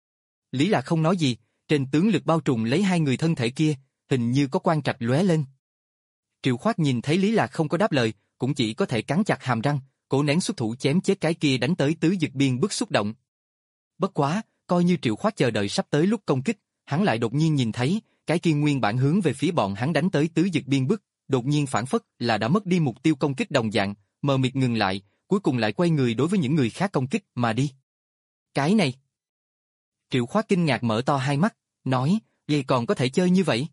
Speaker 1: Lý Lạc không nói gì, trên tướng lực bao trùm lấy hai người thân thể kia, hình như có quang trạch lóe lên. Triệu Khoát nhìn thấy Lý Lạc không có đáp lời, cũng chỉ có thể cắn chặt hàm răng, cố nén xuất thủ chém chết cái kia đánh tới tứ dực biên bức xúc động. Bất quá, coi như Triệu Khoát chờ đợi sắp tới lúc công kích, hắn lại đột nhiên nhìn thấy, cái kia nguyên bản hướng về phía bọn hắn đánh tới tứ dực biên bức, đột nhiên phản phất là đã mất đi mục tiêu công kích đồng dạng, mờ mịt ngừng lại, cuối cùng lại quay người đối với những người khác công kích mà đi. Cái này. Triệu Khoát kinh ngạc mở to hai mắt, nói, vậy còn có thể chơi như vậy?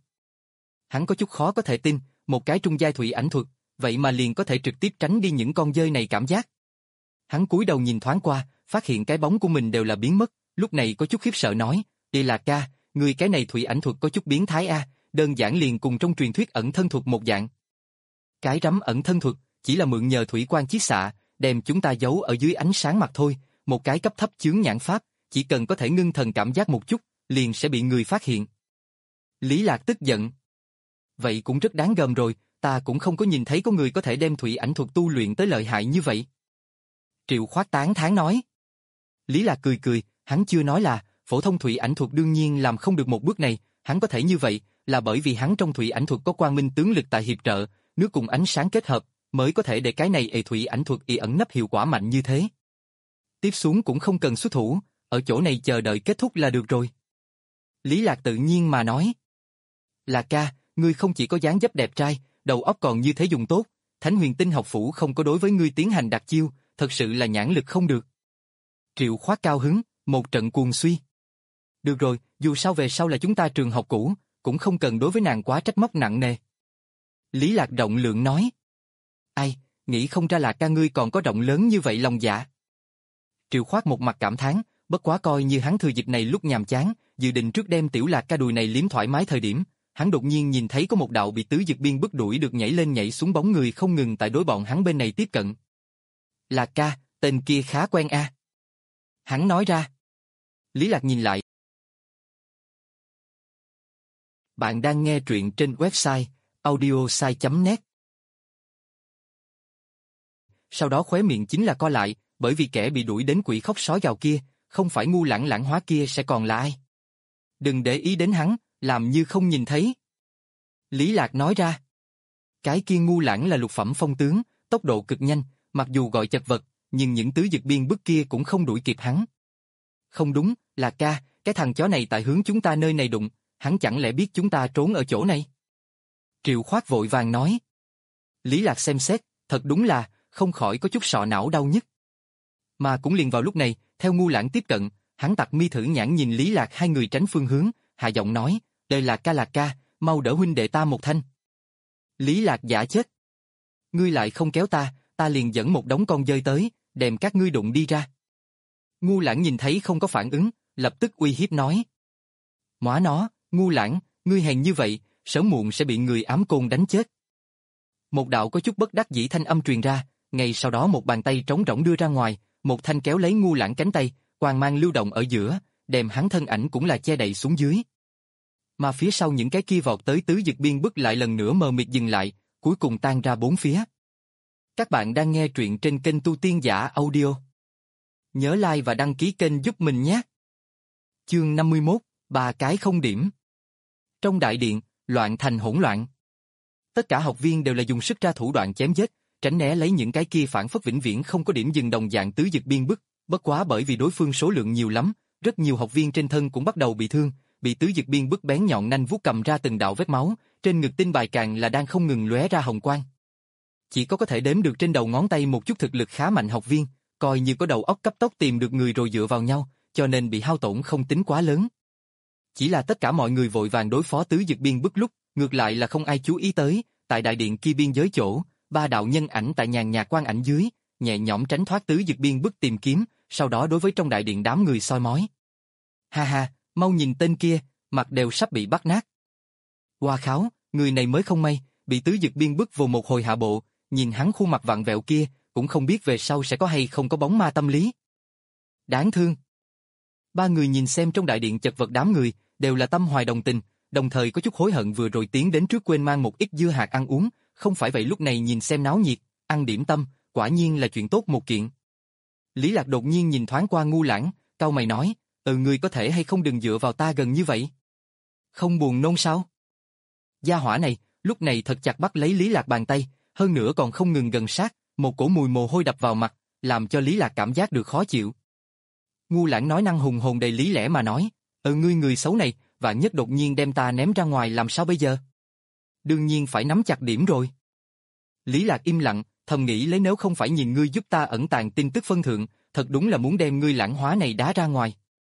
Speaker 1: Hắn có chút khó có thể tin, một cái trung giai thủy ảnh thuật, vậy mà liền có thể trực tiếp tránh đi những con dơi này cảm giác. Hắn cúi đầu nhìn thoáng qua, phát hiện cái bóng của mình đều là biến mất, lúc này có chút khiếp sợ nói, đây là ca, người cái này thủy ảnh thuật có chút biến thái a, đơn giản liền cùng trong truyền thuyết ẩn thân thuật một dạng. Cái rắm ẩn thân thuật, chỉ là mượn nhờ thủy quang chiết xạ, đem chúng ta giấu ở dưới ánh sáng mặt thôi, một cái cấp thấp chướng nhãn pháp, chỉ cần có thể ngưng thần cảm giác một chút, liền sẽ bị người phát hiện. Lý Lạc tức giận. Vậy cũng rất đáng gờm rồi, ta cũng không có nhìn thấy có người có thể đem thủy ảnh thuật tu luyện tới lợi hại như vậy. Triệu Khoát tán thán nói. Lý Lạc cười cười, hắn chưa nói là, phổ thông thủy ảnh thuật đương nhiên làm không được một bước này, hắn có thể như vậy, là bởi vì hắn trong thủy ảnh thuật có quang minh tướng lực tại hiệp trợ, nước cùng ánh sáng kết hợp, mới có thể để cái này ề thủy ảnh thuật y ẩn nấp hiệu quả mạnh như thế. Tiếp xuống cũng không cần xuất thủ, ở chỗ này chờ đợi kết thúc là được rồi. Lý Lạc tự nhiên mà nói. Là ca, ngươi không chỉ có dáng dấp đẹp trai, đầu óc còn như thế dùng tốt, Thánh Huyền Tinh học phủ không có đối với ngươi tiến hành đặc chiêu, thật sự là nhãn lực không được. Triệu Khoát cao hứng, một trận cuồng suy. Được rồi, dù sao về sau là chúng ta trường học cũ, cũng không cần đối với nàng quá trách móc nặng nề. Lý Lạc rộng lượng nói. Ai, nghĩ không ra là ca ngươi còn có rộng lớn như vậy lòng dạ. Triệu Khoát một mặt cảm thán, bất quá coi như hắn thừa dịp này lúc nhàm chán, dự định trước đem tiểu Lạc ca đùi này liếm thoải mái thời điểm, hắn đột nhiên nhìn thấy có một đạo bị tứ dực biên bức đuổi được nhảy lên nhảy xuống bóng người không ngừng tại đối bọn hắn bên này tiếp cận. Lạc ca, tên kia khá quen a. À. Hắn nói ra. Lý Lạc nhìn lại. Bạn đang nghe truyện trên website audiosai chấm net. Sau đó khóe miệng chính là co lại, bởi vì kẻ bị đuổi đến quỷ khóc sói gào kia, không phải ngu lãng lãng hóa kia sẽ còn là ai. Đừng để ý đến hắn, làm như không nhìn thấy. Lý Lạc nói ra. Cái kia ngu lãng là lục phẩm phong tướng, tốc độ cực nhanh, mặc dù gọi chật vật, nhưng những tứ dực biên bức kia cũng không đuổi kịp hắn. Không đúng, là ca, cái thằng chó này tại hướng chúng ta nơi này đụng, hắn chẳng lẽ biết chúng ta trốn ở chỗ này? Triệu Khoát vội vàng nói. Lý Lạc xem xét, thật đúng là, không khỏi có chút sọ não đau nhức. Mà cũng liền vào lúc này, theo ngu lãng tiếp cận, hắn tặc mi thử nhãn nhìn Lý Lạc hai người tránh phương hướng, hạ giọng nói, đây là ca là ca, mau đỡ huynh đệ ta một thanh. Lý Lạc giả chết. Ngươi lại không kéo ta, ta liền dẫn một đống con dơi tới, đem các ngươi đụng đi ra. Ngu lãng nhìn thấy không có phản ứng, lập tức uy hiếp nói. Móa nó, ngu lãng, ngươi hèn như vậy, sớm muộn sẽ bị người ám côn đánh chết. Một đạo có chút bất đắc dĩ thanh âm truyền ra, ngay sau đó một bàn tay trống rỗng đưa ra ngoài, một thanh kéo lấy ngu lãng cánh tay, quang mang lưu động ở giữa, đem hắn thân ảnh cũng là che đậy xuống dưới. Mà phía sau những cái kia vọt tới tứ dực biên bức lại lần nữa mờ mịt dừng lại, cuối cùng tan ra bốn phía. Các bạn đang nghe truyện trên kênh Tu Tiên Giả Audio. Nhớ like và đăng ký kênh giúp mình nhé. Chương năm mươi mốt, ba cái không điểm. Trong đại điện, loạn thành hỗn loạn. Tất cả học viên đều là dùng sức ra thủ đoạn chém giết, tránh né lấy những cái kia phản phất vĩnh viễn không có điểm dừng đồng dạng tứ dực biên bức, bất quá bởi vì đối phương số lượng nhiều lắm, rất nhiều học viên trên thân cũng bắt đầu bị thương, bị tứ dực biên bức bén nhọn nanh vuốt cầm ra từng đạo vết máu, trên ngực tinh bài càng là đang không ngừng lóe ra hồng quang. Chỉ có có thể đếm được trên đầu ngón tay một chút thực lực khá mạnh học viên, coi như có đầu óc cấp tốc tìm được người rồi dựa vào nhau, cho nên bị hao tổn không tính quá lớn. Chỉ là tất cả mọi người vội vàng đối phó tứ dực biên bức lúc, ngược lại là không ai chú ý tới, tại đại điện kia biên giới chỗ, ba đạo nhân ảnh tại nhàn nhạt quang ảnh dưới, nhẹ nhõm tránh thoát tứ dực biên bức tìm kiếm, sau đó đối với trong đại điện đám người soi mói. Ha ha, mau nhìn tên kia, mặt đều sắp bị bắt nát. Hoa kháo, người này mới không may, bị tứ dực biên bức vồ một hồi hạ bộ, nhìn hắn khuôn mặt vặn vẹo kia, cũng không biết về sau sẽ có hay không có bóng ma tâm lý. Đáng thương. Ba người nhìn xem trong đại điện chật vật đám người, đều là tâm hoài đồng tình, đồng thời có chút hối hận vừa rồi tiến đến trước quên mang một ít dưa hạt ăn uống, không phải vậy lúc này nhìn xem náo nhiệt, ăn điểm tâm, quả nhiên là chuyện tốt một kiện. Lý Lạc đột nhiên nhìn thoáng qua Ngu Lãng, cau mày nói, ừ ngươi có thể hay không đừng dựa vào ta gần như vậy. Không buồn nôn sao? Gia hỏa này, lúc này thật chặt bắt lấy Lý Lạc bàn tay, hơn nữa còn không ngừng gần sát, một cổ mùi mồ hôi đập vào mặt, làm cho Lý Lạc cảm giác được khó chịu. Ngu Lãng nói năng hùng hồn đầy lý lẽ mà nói, ừ ngươi người xấu này, vạn nhất đột nhiên đem ta ném ra ngoài làm sao bây giờ? Đương nhiên phải nắm chặt điểm rồi. Lý Lạc im lặng, thầm nghĩ lấy nếu không phải nhìn ngươi giúp ta ẩn tàng tin tức phân thượng, thật đúng là muốn đem ngươi lãng hóa này đá ra ngoài.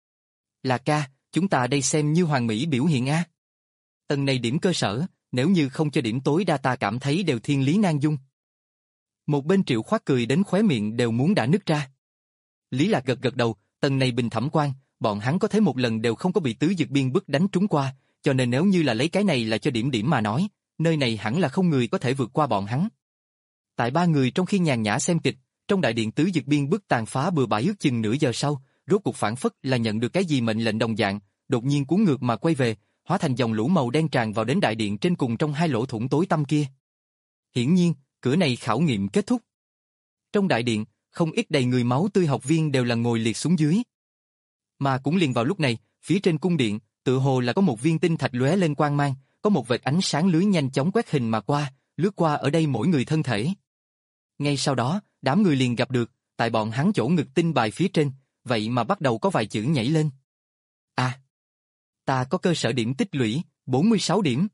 Speaker 1: Là ca, chúng ta đây xem như hoàn mỹ biểu hiện a. Tầng này điểm cơ sở, nếu như không cho điểm tối đa ta cảm thấy đều thiên lý nan dung. Một bên Triệu Khoát cười đến khóe miệng đều muốn đã nứt ra. Lý Lạc gật gật đầu, tầng này bình thẩm quan, bọn hắn có thấy một lần đều không có bị tứ dực biên bức đánh trúng qua, cho nên nếu như là lấy cái này là cho điểm điểm mà nói, nơi này hẳn là không người có thể vượt qua bọn hắn. Tại ba người trong khi nhàn nhã xem kịch, trong đại điện tứ dực biên bức tàn phá bừa bãi ước chừng nửa giờ sau, rốt cuộc phản phất là nhận được cái gì mệnh lệnh đồng dạng, đột nhiên cuốn ngược mà quay về, hóa thành dòng lũ màu đen tràn vào đến đại điện trên cùng trong hai lỗ thủng tối tăm kia. Hiển nhiên, cửa này khảo nghiệm kết thúc. Trong đại điện, không ít đầy người máu tươi học viên đều là ngồi liệt xuống dưới. Mà cũng liền vào lúc này, phía trên cung điện, tự hồ là có một viên tinh thạch lóe lên quang mang, có một vệt ánh sáng lưới nhanh chóng quét hình mà qua, lướt qua ở đây mỗi người thân thể. Ngay sau đó, đám người liền gặp được, tại bọn hắn chỗ ngực tinh bài phía trên, vậy mà bắt đầu có vài chữ nhảy lên. À, ta có cơ sở điểm tích lũy, bốn mươi sáu điểm.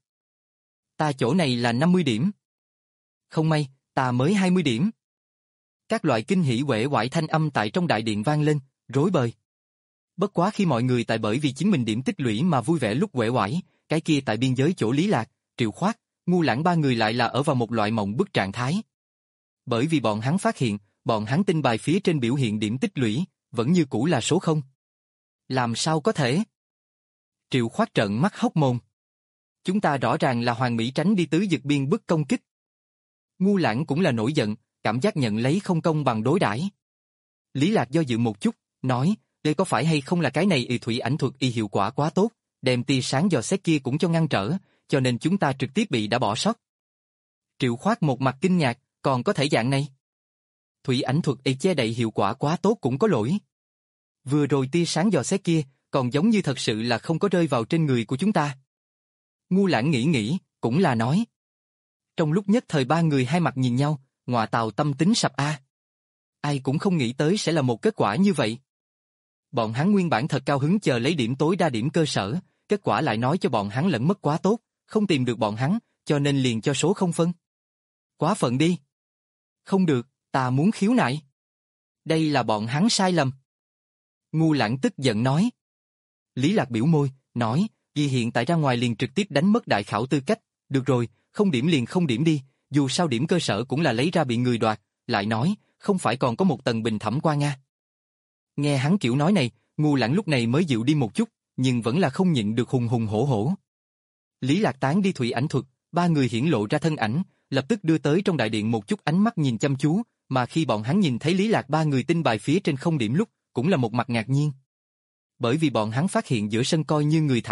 Speaker 1: Ta chỗ này là năm mươi điểm. Không may, ta mới hai mươi điểm. Các loại kinh hỉ uể oải thanh âm tại trong đại điện vang lên, rối bời. Bất quá khi mọi người tại bởi vì chính mình điểm tích lũy mà vui vẻ lúc uể oải, cái kia tại biên giới chỗ Lý Lạc, Triệu Khoát, Ngu Lãng ba người lại là ở vào một loại mộng bức trạng thái. Bởi vì bọn hắn phát hiện, bọn hắn tinh bài phía trên biểu hiện điểm tích lũy, vẫn như cũ là số không. Làm sao có thể? Triệu Khoát trợn mắt hốc mồm. Chúng ta rõ ràng là hoàn mỹ tránh đi tứ dực biên bức công kích. Ngu Lãng cũng là nổi giận, cảm giác nhận lấy không công bằng đối đãi. Lý Lạc do dự một chút, nói, đây có phải hay không là cái này y thủy ảnh thuật y hiệu quả quá tốt, đem tia sáng dò xét kia cũng cho ngăn trở, cho nên chúng ta trực tiếp bị đã bỏ sót. Triệu Khoát một mặt kinh ngạc, còn có thể dạng này. Thủy ảnh thuật y che đậy hiệu quả quá tốt cũng có lỗi. Vừa rồi tia sáng dò xét kia, còn giống như thật sự là không có rơi vào trên người của chúng ta. Ngu Lãng nghĩ nghĩ, cũng là nói. Trong lúc nhất thời ba người hai mặt nhìn nhau, ngọa tào tâm tính sập a. Ai cũng không nghĩ tới sẽ là một kết quả như vậy. Bọn hắn nguyên bản thật cao hứng chờ lấy điểm tối đa điểm cơ sở, kết quả lại nói cho bọn hắn lẫn mất quá tốt, không tìm được bọn hắn, cho nên liền cho số không phân. Quá phận đi. Không được, ta muốn khiếu nại. Đây là bọn hắn sai lầm. Ngu Lãng tức giận nói. Lý Lạc biểu môi, nói, vì hiện tại ra ngoài liền trực tiếp đánh mất đại khảo tư cách, được rồi, không điểm liền không điểm đi, dù sao điểm cơ sở cũng là lấy ra bị người đoạt, lại nói, không phải còn có một tầng bình thẩm qua nga. Nghe hắn kiểu nói này, Ngu Lãng lúc này mới dịu đi một chút, nhưng vẫn là không nhịn được hùng hùng hổ hổ. Lý Lạc tán đi thủy ảnh thuật, ba người hiển lộ ra thân ảnh, lập tức đưa tới trong đại điện một chút ánh mắt nhìn chăm chú, mà khi bọn hắn nhìn thấy Lý Lạc ba người tinh bài phía trên không điểm lúc, cũng là một mặt ngạc nhiên. Bởi vì bọn hắn phát hiện giữa sân coi như người thảm nhất,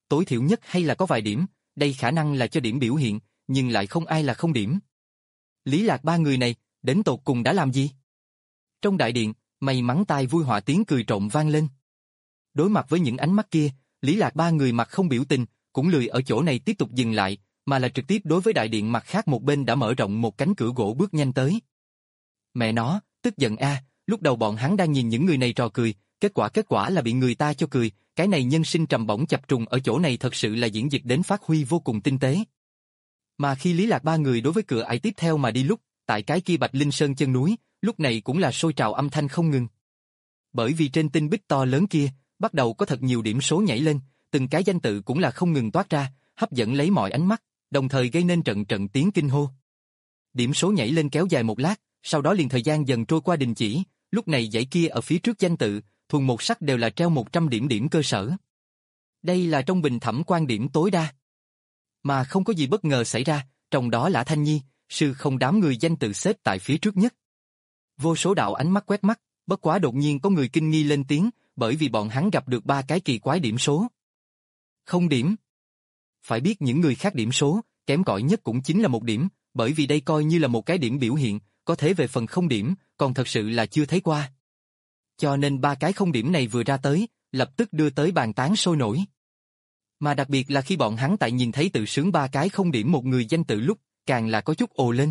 Speaker 1: tối thiểu nhất hay là có vài điểm, đây khả năng là cho điểm biểu hiện, nhưng lại không ai là không điểm. Lý Lạc ba người này, đến tột cùng đã làm gì? Trong đại điện, may mắn tai vui họa tiếng cười trộm vang lên. Đối mặt với những ánh mắt kia, Lý Lạc ba người mặt không biểu tình, cũng lười ở chỗ này tiếp tục dừng lại, mà là trực tiếp đối với đại điện mặt khác một bên đã mở rộng một cánh cửa gỗ bước nhanh tới. Mẹ nó, tức giận a, lúc đầu bọn hắn đang nhìn những người này trò cười, kết quả kết quả là bị người ta cho cười, cái này nhân sinh trầm bổng chập trùng ở chỗ này thật sự là diễn dịch đến phát huy vô cùng tinh tế. Mà khi Lý Lạc ba người đối với cửa ải tiếp theo mà đi lúc, tại cái kia Bạch Linh Sơn chân núi, lúc này cũng là sôi trào âm thanh không ngừng. Bởi vì trên tinh bích to lớn kia, bắt đầu có thật nhiều điểm số nhảy lên, từng cái danh tự cũng là không ngừng toát ra, hấp dẫn lấy mọi ánh mắt, đồng thời gây nên trận trận tiếng kinh hô. Điểm số nhảy lên kéo dài một lát, sau đó liền thời gian dần trôi qua đình chỉ, lúc này dãy kia ở phía trước danh tự, thuần một sắc đều là treo một trăm điểm điểm cơ sở. Đây là trong bình thẩm quan điểm tối đa. Mà không có gì bất ngờ xảy ra, trong đó Lã Thanh Nhi, sư không đám người danh tự xếp tại phía trước nhất. Vô số đạo ánh mắt quét mắt, bất quá đột nhiên có người kinh nghi lên tiếng, bởi vì bọn hắn gặp được ba cái kỳ quái điểm số. Không điểm. Phải biết những người khác điểm số, kém cỏi nhất cũng chính là một điểm, bởi vì đây coi như là một cái điểm biểu hiện, có thể về phần không điểm, còn thật sự là chưa thấy qua. Cho nên ba cái không điểm này vừa ra tới, lập tức đưa tới bàn tán sôi nổi. Mà đặc biệt là khi bọn hắn tại nhìn thấy tự sướng ba cái không điểm một người danh tự lúc, càng là có chút ồ lên.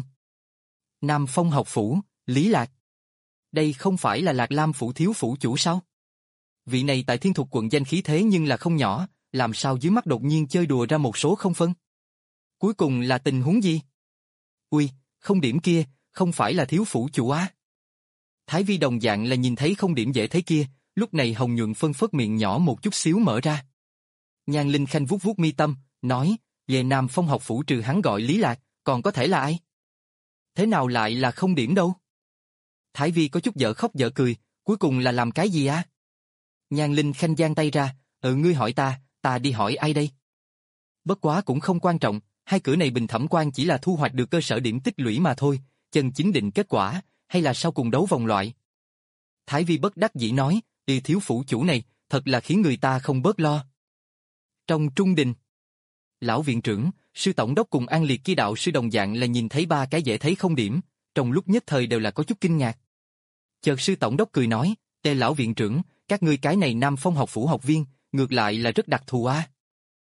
Speaker 1: Nam Phong học phủ, Lý Lạc. Đây không phải là Lạc Lam phủ thiếu phủ chủ sao? Vị này tại Thiên Thục quận danh khí thế nhưng là không nhỏ, làm sao dưới mắt đột nhiên chơi đùa ra một số không phân? Cuối cùng là tình huống gì? Ui, không điểm kia, không phải là thiếu phủ chủ á? Thái Vi đồng dạng là nhìn thấy không điểm dễ thấy kia, lúc này hồng nhuận phân phất miệng nhỏ một chút xíu mở ra. Nhan Linh Khanh vuốt vuốt mi tâm, nói, về Nam Phong học phủ trừ hắn gọi Lý Lạc, còn có thể là ai? Thế nào lại là không điểm đâu? Thái Vi có chút dở khóc dở cười, cuối cùng là làm cái gì á? Nhan Linh Khanh giang tay ra, ừ ngươi hỏi ta, ta đi hỏi ai đây? Bất quá cũng không quan trọng, hai cửa này bình thẩm quan chỉ là thu hoạch được cơ sở điểm tích lũy mà thôi, chân chính định kết quả, hay là sau cùng đấu vòng loại. Thái Vi bất đắc dĩ nói, đi thiếu phủ chủ này, thật là khiến người ta không bớt lo. Trong trung đình, lão viện trưởng, sư tổng đốc cùng An Liệt kia đạo sư đồng dạng là nhìn thấy ba cái dễ thấy không điểm, trong lúc nhất thời đều là có chút kinh ngạc. Chợt sư tổng đốc cười nói, tề lão viện trưởng, các ngươi cái này Nam Phong học phủ học viên, ngược lại là rất đặc thù á.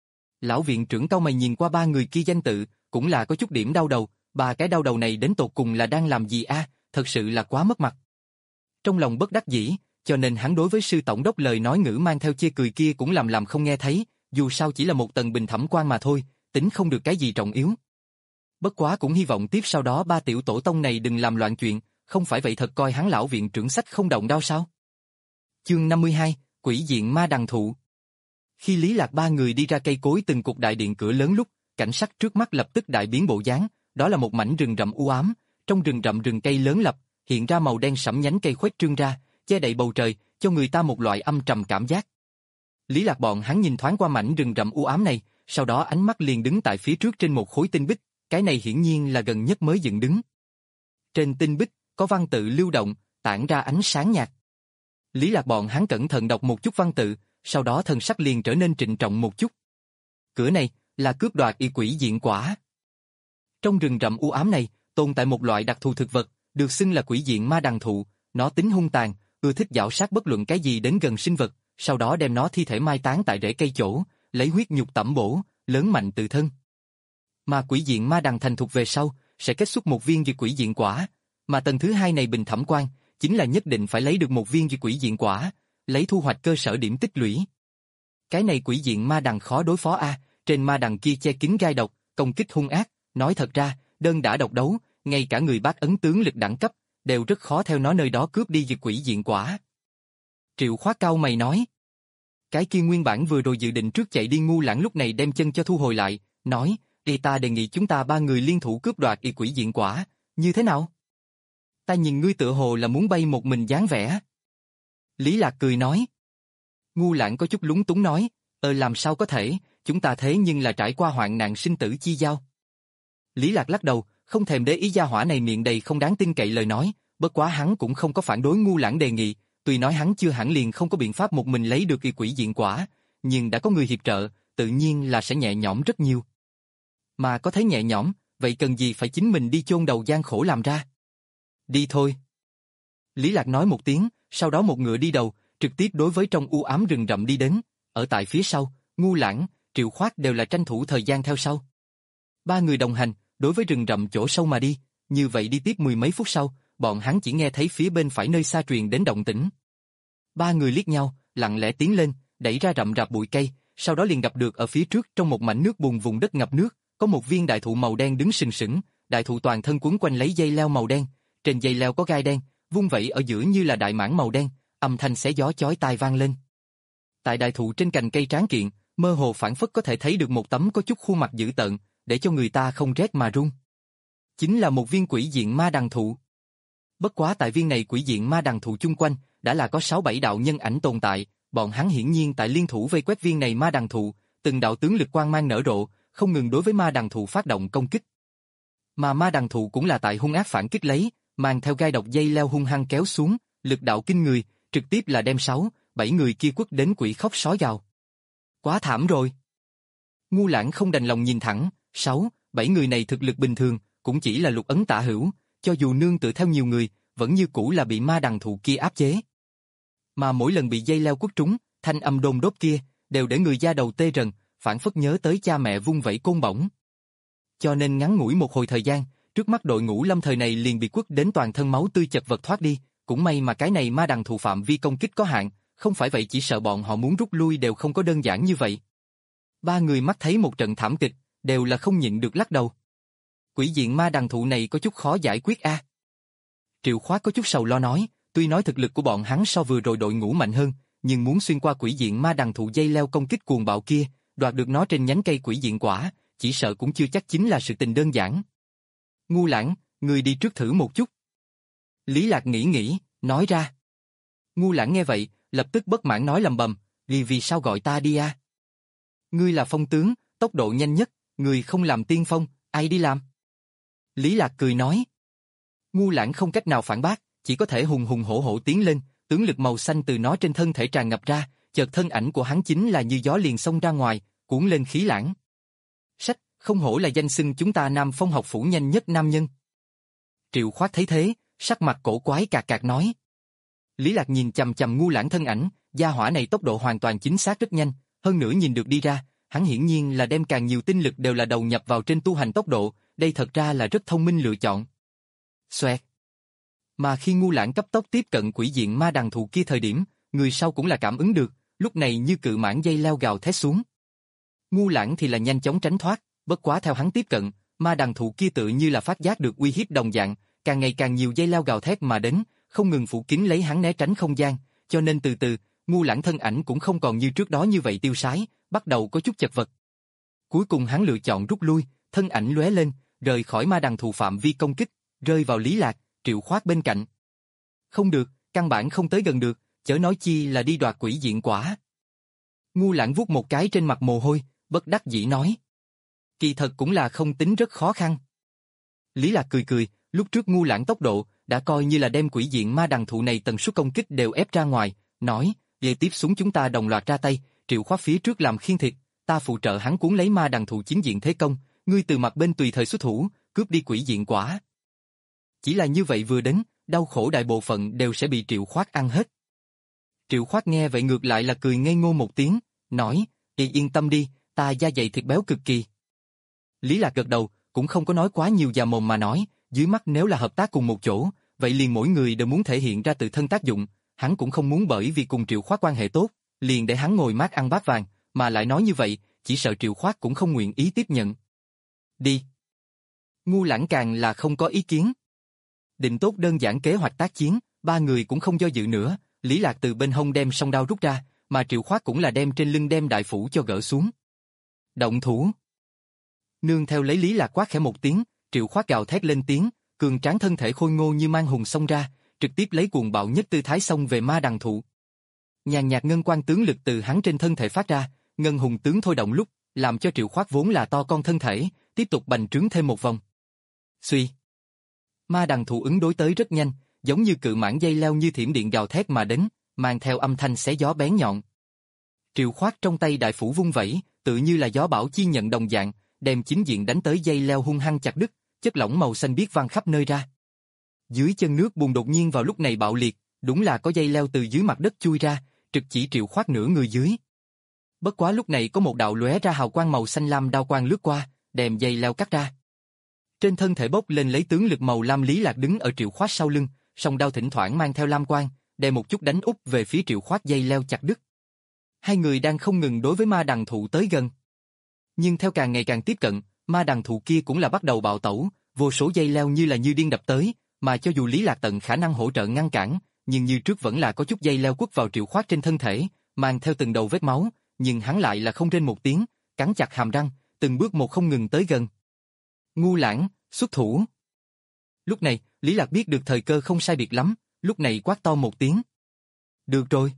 Speaker 1: Lão viện trưởng cau mày nhìn qua ba người kia danh tự, cũng là có chút điểm đau đầu, ba cái đau đầu này đến tột cùng là đang làm gì a? Thật sự là quá mất mặt. Trong lòng bất đắc dĩ, cho nên hắn đối với sư tổng đốc lời nói ngữ mang theo chê cười kia cũng làm làm không nghe thấy, dù sao chỉ là một tầng bình thẩm quan mà thôi, tính không được cái gì trọng yếu. Bất quá cũng hy vọng tiếp sau đó ba tiểu tổ tông này đừng làm loạn chuyện, không phải vậy thật coi hắn lão viện trưởng sách không động đao sao. Chương năm mươi hai, Quỷ diện ma đằng thụ. Khi Lý Lạc ba người đi ra cây cối từng cục đại điện cửa lớn lúc, cảnh sắc trước mắt lập tức đại biến bộ dáng, đó là một mảnh rừng rậm u ám, trong rừng rậm rừng cây lớn lập, hiện ra màu đen sẫm nhánh cây khuếch trương ra, che đậy bầu trời, cho người ta một loại âm trầm cảm giác. Lý Lạc bọn hắn nhìn thoáng qua mảnh rừng rậm u ám này, sau đó ánh mắt liền đứng tại phía trước trên một khối tinh bích, cái này hiển nhiên là gần nhất mới dựng đứng. Trên tinh bích, có văn tự lưu động, tản ra ánh sáng nhạt. Lý Lạc bọn hắn cẩn thận đọc một chút văn tự, sau đó thần sắc liền trở nên trịnh trọng một chút. Cửa này, là cướp đoạt y quỷ diện quả. Trong rừng rậm u ám này, tồn tại một loại đặc thù thực vật, được xưng là quỷ diện ma đằng thụ, nó tính hung tàn, ưa thích giảo sát bất luận cái gì đến gần sinh vật, sau đó đem nó thi thể mai táng tại rễ cây chỗ, lấy huyết nhục tẩm bổ, lớn mạnh tự thân. Mà quỷ diện ma đằng thành thục về sau, sẽ kết xuất một viên dị quỷ diện quả, mà tầng thứ hai này bình thẩm quan, chính là nhất định phải lấy được một viên dị quỷ diện quả, lấy thu hoạch cơ sở điểm tích lũy. Cái này quỷ diện ma đằng khó đối phó a, trên ma đằng kia che kín gai độc, công kích hung ác, nói thật ra, đơn đã độc đấu, ngay cả người bác ấn tướng lực đẳng cấp, đều rất khó theo nó nơi đó cướp đi dị quỷ diện quả. Triệu Khoát cao mày nói. Cái kia nguyên bản vừa rồi dự định trước chạy đi ngu lãng lúc này đem chân cho thu hồi lại, nói, đi ta đề nghị chúng ta ba người liên thủ cướp đoạt y quỷ diện quả, như thế nào? Ta nhìn ngươi tựa hồ là muốn bay một mình dáng vẻ. Lý Lạc cười nói. Ngu lãng có chút lúng túng nói, ờ làm sao có thể, chúng ta thế nhưng là trải qua hoạn nạn sinh tử chi giao. Lý Lạc lắc đầu, không thèm để ý gia hỏa này miệng đầy không đáng tin cậy lời nói, bất quá hắn cũng không có phản đối ngu lãng đề nghị, tuy nói hắn chưa hẳn liền không có biện pháp một mình lấy được y quỷ diện quả, nhưng đã có người hiệp trợ, tự nhiên là sẽ nhẹ nhõm rất nhiều. Mà có thấy nhẹ nhõm, vậy cần gì phải chính mình đi chôn đầu gian khổ làm ra. Đi thôi. Lý Lạc nói một tiếng, sau đó một ngựa đi đầu, trực tiếp đối với trong u ám rừng rậm đi đến, ở tại phía sau, Ngu Lãng, Triệu Khoát đều là tranh thủ thời gian theo sau. Ba người đồng hành, đối với rừng rậm chỗ sâu mà đi, như vậy đi tiếp mười mấy phút sau, bọn hắn chỉ nghe thấy phía bên phải nơi xa truyền đến động tĩnh. Ba người liếc nhau, lặng lẽ tiến lên, đẩy ra rậm rạp bụi cây, sau đó liền gặp được ở phía trước trong một mảnh nước bùn vùng đất ngập nước, có một viên đại thụ màu đen đứng sừng sững, đại thụ toàn thân quấn quanh lấy dây leo màu đen, trên dây leo có gai đen, vung vẩy ở giữa như là đại mãng màu đen, âm thanh xé gió chói tai vang lên. Tại đại thụ trên cành cây tráng kiện, mơ hồ phảng phất có thể thấy được một tấm có chút khuôn mặt dữ tợn, để cho người ta không rét mà run. Chính là một viên quỷ diện ma đằng thụ. Bất quá tại viên này quỷ diện ma đằng thụ chung quanh, đã là có sáu bảy đạo nhân ảnh tồn tại, bọn hắn hiển nhiên tại liên thủ vây quét viên này ma đằng thụ, từng đạo tướng lực quang mang nở rộ, không ngừng đối với ma đằng thụ phát động công kích. Mà ma đằng thụ cũng là tại hung ác phản kích lấy, mang theo gai độc dây leo hung hăng kéo xuống, lực đạo kinh người, trực tiếp là đem sáu, bảy người kia quất đến quỷ khóc sói gào. Quá thảm rồi. Ngu Lãng không đành lòng nhìn thẳng, sáu, bảy người này thực lực bình thường, cũng chỉ là lục ấn tả hữu, cho dù nương tựa theo nhiều người, vẫn như cũ là bị ma đằng thụ kia áp chế. Mà mỗi lần bị dây leo quất trúng, thanh âm đôn đốt kia, đều để người da đầu tê rần, phản phất nhớ tới cha mẹ vung vẩy côn bổng. Cho nên ngắn ngủi một hồi thời gian, trước mắt đội ngũ lâm thời này liền bị quất đến toàn thân máu tươi chật vật thoát đi, cũng may mà cái này ma đằng thụ phạm vi công kích có hạn, không phải vậy chỉ sợ bọn họ muốn rút lui đều không có đơn giản như vậy. Ba người mắt thấy một trận thảm kịch, đều là không nhịn được lắc đầu. Quỷ diện ma đằng thụ này có chút khó giải quyết a. À? Triệu Khoát có chút sầu lo nói, tuy nói thực lực của bọn hắn so vừa rồi đội ngũ mạnh hơn, nhưng muốn xuyên qua quỷ diện ma đằng thụ dây leo công kích cuồng bạo kia, đoạt được nó trên nhánh cây quỷ diện quả, chỉ sợ cũng chưa chắc chính là sự tình đơn giản. Ngu Lãng, người đi trước thử một chút. Lý Lạc nghĩ nghĩ, nói ra. Ngu Lãng nghe vậy, lập tức bất mãn nói lầm bầm, vì vì sao gọi ta đi a? À? Ngươi là phong tướng, tốc độ nhanh nhất, người không làm tiên phong, ai đi làm? Lý Lạc cười nói. Ngu Lãng không cách nào phản bác, chỉ có thể hùng hùng hổ hổ tiến lên, tướng lực màu xanh từ nó trên thân thể tràn ngập ra, chợt thân ảnh của hắn chính là như gió liền xông ra ngoài, cuốn lên khí lãng. Sách, không hổ là danh xưng chúng ta Nam Phong học phủ nhanh nhất nam nhân. Triệu Khoát thấy thế, sắc mặt cổ quái cạc cạc nói. Lý Lạc nhìn chằm chằm Ngu Lãng thân ảnh, gia hỏa này tốc độ hoàn toàn chính xác rất nhanh, hơn nữa nhìn được đi ra, hắn hiển nhiên là đem càng nhiều tinh lực đều là đầu nhập vào trên tu hành tốc độ, đây thật ra là rất thông minh lựa chọn. Xoẹt. Mà khi Ngu Lãng cấp tốc tiếp cận quỷ diện ma đằng thụ kia thời điểm, người sau cũng là cảm ứng được, lúc này như cự mãng dây leo gào thét xuống. Ngu Lãng thì là nhanh chóng tránh thoát, bất quá theo hắn tiếp cận, ma đằng thụ kia tự như là phát giác được uy hiếp đồng dạng, càng ngày càng nhiều dây leo gào thét mà đến, không ngừng phủ kín lấy hắn né tránh không gian, cho nên từ từ, Ngu Lãng thân ảnh cũng không còn như trước đó như vậy tiêu sái, bắt đầu có chút chật vật. Cuối cùng hắn lựa chọn rút lui, thân ảnh lóe lên, rời khỏi ma đằng thụ phạm vi công kích, rơi vào Lý Lạc, Triệu Khoát bên cạnh. Không được, căn bản không tới gần được, chớ nói chi là đi đoạt quỷ diện quả. Ngu Lãng vuốt một cái trên mặt mồ hôi, bất đắc dĩ nói. Kỳ thật cũng là không tính rất khó khăn. Lý Lạc cười cười, lúc trước Ngu Lãng tốc độ, đã coi như là đem quỷ diện ma đằng thụ này tần suất công kích đều ép ra ngoài, nói, về tiếp xuống chúng ta đồng loạt ra tay, Triệu Khoát phía trước làm khiên thịt, ta phụ trợ hắn cuốn lấy ma đằng thụ chính diện thế công, ngươi từ mặt bên tùy thời xuất thủ, cướp đi quỷ diện quả. Chỉ là như vậy vừa đến, đau khổ đại bộ phận đều sẽ bị Triệu Khoát ăn hết. Triệu Khoát nghe vậy ngược lại là cười ngây ngô một tiếng, nói, "Ê, yên tâm đi, ta da dày thịt béo cực kỳ." Lý Lạc gật đầu, cũng không có nói quá nhiều già mồm mà nói, dưới mắt nếu là hợp tác cùng một chỗ, vậy liền mỗi người đều muốn thể hiện ra tự thân tác dụng, hắn cũng không muốn bởi vì cùng Triệu Khoát quan hệ tốt, liền để hắn ngồi mát ăn bát vàng, mà lại nói như vậy, chỉ sợ Triệu Khoát cũng không nguyện ý tiếp nhận. Đi. Ngu Lãng càng là không có ý kiến. Định tốt đơn giản kế hoạch tác chiến, ba người cũng không do dự nữa, Lý Lạc từ bên hông đem song đao rút ra, mà Triệu Khoát cũng là đem trên lưng đem đại phủ cho gỡ xuống. Động thủ. Nương theo lấy Lý Lạc quát khẽ một tiếng, Triệu Khoát gào thét lên tiếng, cường tráng thân thể khôi ngô như mang hùng xông ra, trực tiếp lấy cuồng bạo nhất tư thái xông về ma đằng thụ. Nhàn nhạt ngân quang tướng lực từ hắn trên thân thể phát ra, ngân hùng tướng thôi động lúc, làm cho Triệu Khoát vốn là to con thân thể, tiếp tục bành trướng thêm một vòng. Xuy. Ma đằng thụ ứng đối tới rất nhanh, giống như cự mãng dây leo như thiểm điện gào thét mà đến, mang theo âm thanh xé gió bén nhọn. Triệu Khoát trong tay đại phủ vung vẩy, tự như là gió bão chi nhận đồng dạng, đem chính diện đánh tới dây leo hung hăng chặt đứt, chất lỏng màu xanh biếc văng khắp nơi ra. Dưới chân nước bùn đột nhiên vào lúc này bạo liệt, đúng là có dây leo từ dưới mặt đất chui ra, trực chỉ Triệu Khoát nửa người dưới. Bất quá lúc này có một đạo lóe ra hào quang màu xanh lam đao quang lướt qua, đem dây leo cắt ra. Trên thân thể bốc lên lấy tướng lực màu lam Lý Lạc đứng ở Triệu Khoát sau lưng, song đao thỉnh thoảng mang theo lam quang, đem một chút đánh úp về phía Triệu Khoát dây leo chặt đứt. Hai người đang không ngừng đối với ma đằng thụ tới gần. Nhưng theo càng ngày càng tiếp cận, ma đằng thụ kia cũng là bắt đầu bạo tẩu, vô số dây leo như là như điên đập tới, mà cho dù Lý Lạc tận khả năng hỗ trợ ngăn cản, nhưng như trước vẫn là có chút dây leo quất vào Triệu Khoát trên thân thể, mang theo từng đầu vết máu, nhưng hắn lại là không rên một tiếng, cắn chặt hàm răng, từng bước một không ngừng tới gần. Ngu Lãng, xuất thủ. Lúc này, Lý Lạc biết được thời cơ không sai biệt lắm, lúc này quát to một tiếng. Được rồi.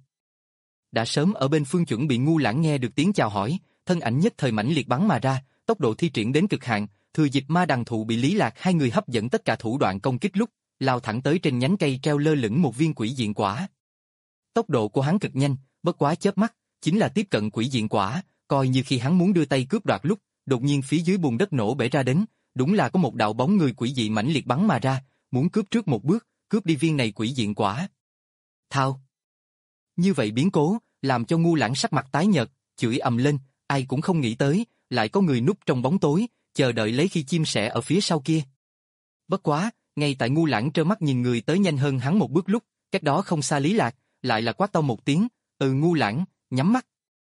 Speaker 1: Đã sớm ở bên phương chuẩn bị Ngu Lãng nghe được tiếng chào hỏi, thân ảnh nhất thời mãnh liệt bắn mà ra, tốc độ thi triển đến cực hạn, thừa dịp ma đằng thụ bị Lý Lạc hai người hấp dẫn tất cả thủ đoạn công kích lúc, lao thẳng tới trên nhánh cây treo lơ lửng một viên quỷ diện quả. Tốc độ của hắn cực nhanh, bất quá chớp mắt, chính là tiếp cận quỷ diện quả, coi như khi hắn muốn đưa tay cướp đoạt lúc, đột nhiên phía dưới bùn đất nổ bể ra đến, đúng là có một đạo bóng người quỷ dị mãnh liệt bắn mà ra, muốn cướp trước một bước, cướp đi viên này quỷ diện quả. Thao. Như vậy biến cố, làm cho Ngu Lãng sắc mặt tái nhợt, chửi ầm lên, ai cũng không nghĩ tới, lại có người núp trong bóng tối, chờ đợi lấy khi chim sẻ ở phía sau kia. Bất quá, ngay tại Ngu Lãng trơ mắt nhìn người tới nhanh hơn hắn một bước lúc, cách đó không xa Lý Lạc, lại là quát to một tiếng, "Ừ Ngu Lãng, nhắm mắt."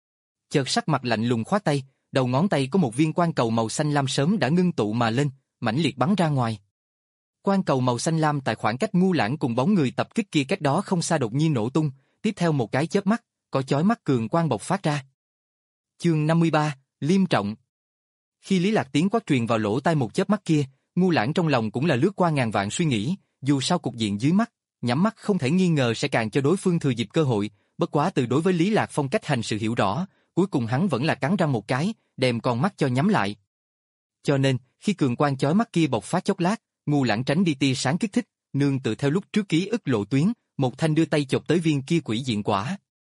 Speaker 1: Chợt sắc mặt lạnh lùng khoát tay, đầu ngón tay có một viên quang cầu màu xanh lam sớm đã ngưng tụ mà lên, mãnh liệt bắn ra ngoài. Quang cầu màu xanh lam tại khoảng cách Ngu Lãng cùng bóng người tập kích kia cách đó không xa đột nhiên nổ tung, tiếp theo một cái chớp mắt, có chói mắt cường quang bộc phát ra. Chương năm mươi ba, Liêm Trọng. Khi Lý Lạc tiếng quát truyền vào lỗ tai một chớp mắt kia, Ngu Lãng trong lòng cũng là lướt qua ngàn vạn suy nghĩ, dù sao cục diện dưới mắt, nhắm mắt không thể nghi ngờ sẽ càng cho đối phương thừa dịp cơ hội, bất quá từ đối với Lý Lạc phong cách hành sự hiểu rõ, cuối cùng hắn vẫn là cắn răng một cái, đem con mắt cho nhắm lại. Cho nên, khi cường quang chói mắt kia bộc phát chốc lát, Ngu Lãng tránh đi tia sáng kích thích, nương tự theo lúc trước ký ức lộ tuyến, một thanh đưa tay chộp tới viên kia quỷ diện quả.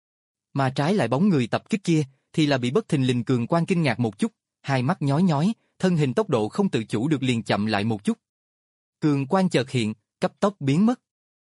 Speaker 1: Mà trái lại bóng người tập kích kia, thì là bị bất thình lình cường quang kinh ngạc một chút, hai mắt nhói nhói, thân hình tốc độ không tự chủ được liền chậm lại một chút. Cường quang chợt hiện, cấp tốc biến mất.